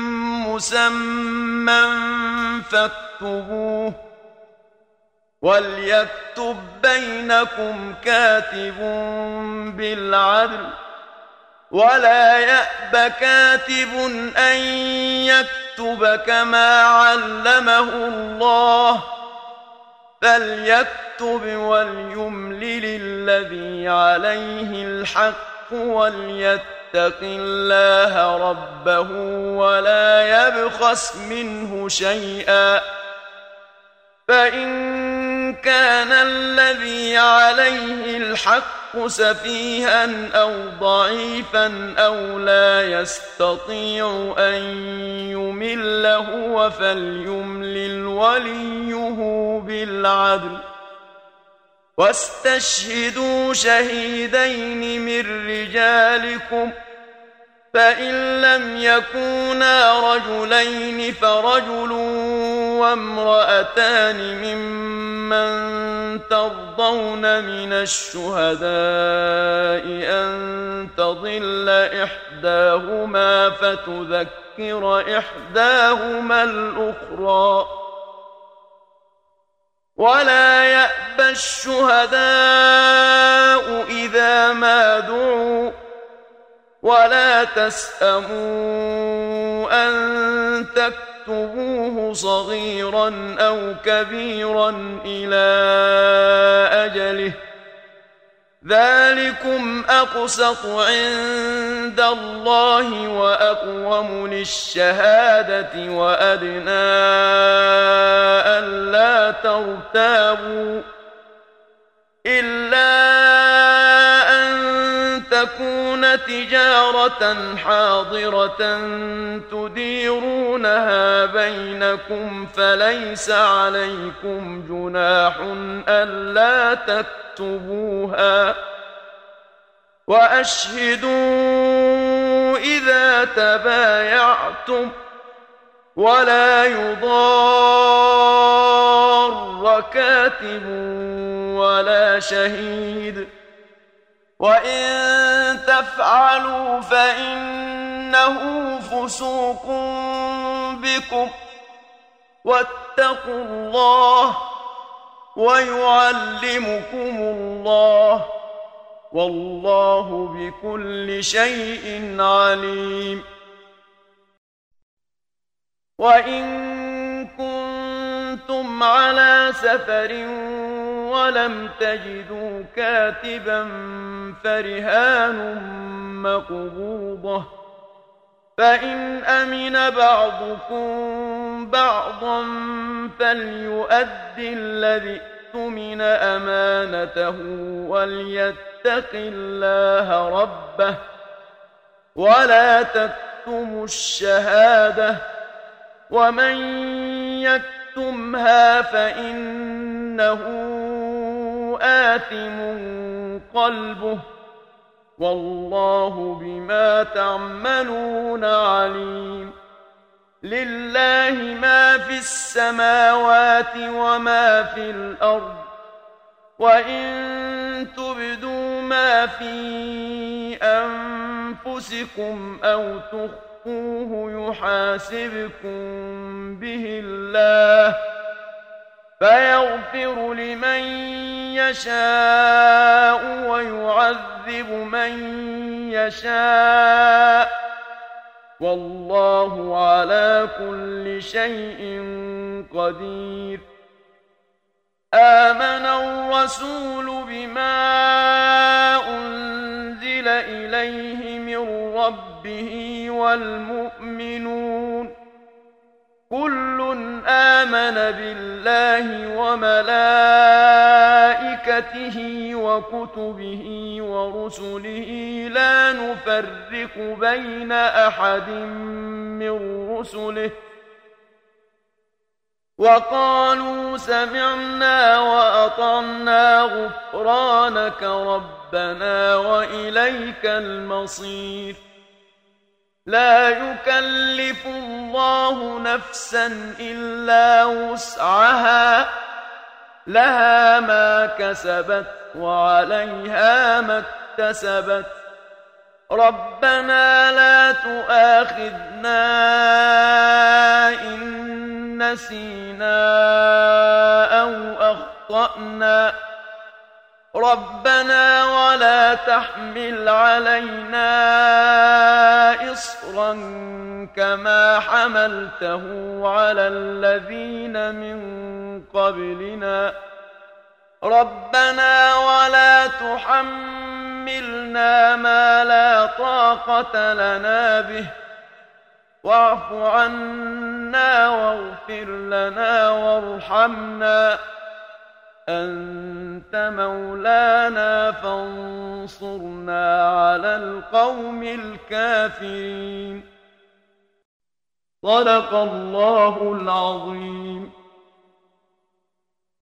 مسمى فاكتبوه، وليكتب بينكم كاتب بالعدل، ولا يأب كاتب أن يكتب كما علمه الله، فليكتب وليملل الذي عليه الحق وليتق الله ربه ولا يبخس منه شيئا، فإن كان الذي عليه الحق سفيها أو ضعيفا أو لا يستطيع أن يمل هو فليملل وليه بالعدل. واستشهدوا شهيدين من رجالكم، فإن لم يكونا رجلين فرجل وامرأتان ممن ترضون من الشهداء أن تضل إحداهما فتذكر إحداهما الأخرى، ولا يأبى الشهداء إذا ما دعوا، ولا تسأموا أن تكتبوه صغيرا أو كبيرا إلى أجله، ذلكم أقسط عند الله وأقوم للشهادة وأدنى ألا ترتابوا، إلا أن تكون تجارة حاضرة تديرونها بينكم فليس عليكم جناح ألا تكتبوها، وأشهدوا إذا تبايعتم، ولا يضار كاتب ولا شهيد، وإن تفعلوا فإنه فسوق بكم، واتقوا الله ويعلمكم الله، والله بكل شيء عليم. وإن كنتم على سفر ولم تجدوا كاتبا فرهان مقبوضة، فإن أمن بعضكم بعضا فليؤدي الذي اؤتمن أمانته وليتق الله ربه ولا تكتموا الشهادة، ومن يكتمها فإنه آثم قلبه والله بما تعملون عليم. لله ما في السماوات وما في الأرض، وإن تبدوا ما في أنفسكم أو تخفوه يحاسبكم به الله فيغفر لمن يشاء ويعذب من يشاء والله على كل شيء قدير. آمن الرسول بما أنزل إليه من ربه والمؤمنون كل آمن بالله وملائكته وكتبه ورسله لا نفرق بين أحد من رسله وقالوا سمعنا وأطعنا غفرانك ربنا وإليك المصير. لا يكلف الله نفسا إلا وسعها لها ما كسبت وعليها ما اكتسبت ربنا لا تؤاخذنا إن نسينا أو أخطأنا ربنا ولا تحمل علينا إصرا كما حملته على الذين من قبلنا ربنا ولا تحملنا ما لا طاقة لنا به واعف عنا واغفر لنا وارحمنا أنت مولانا فانصرنا على القوم الكافرين. صدق الله العظيم.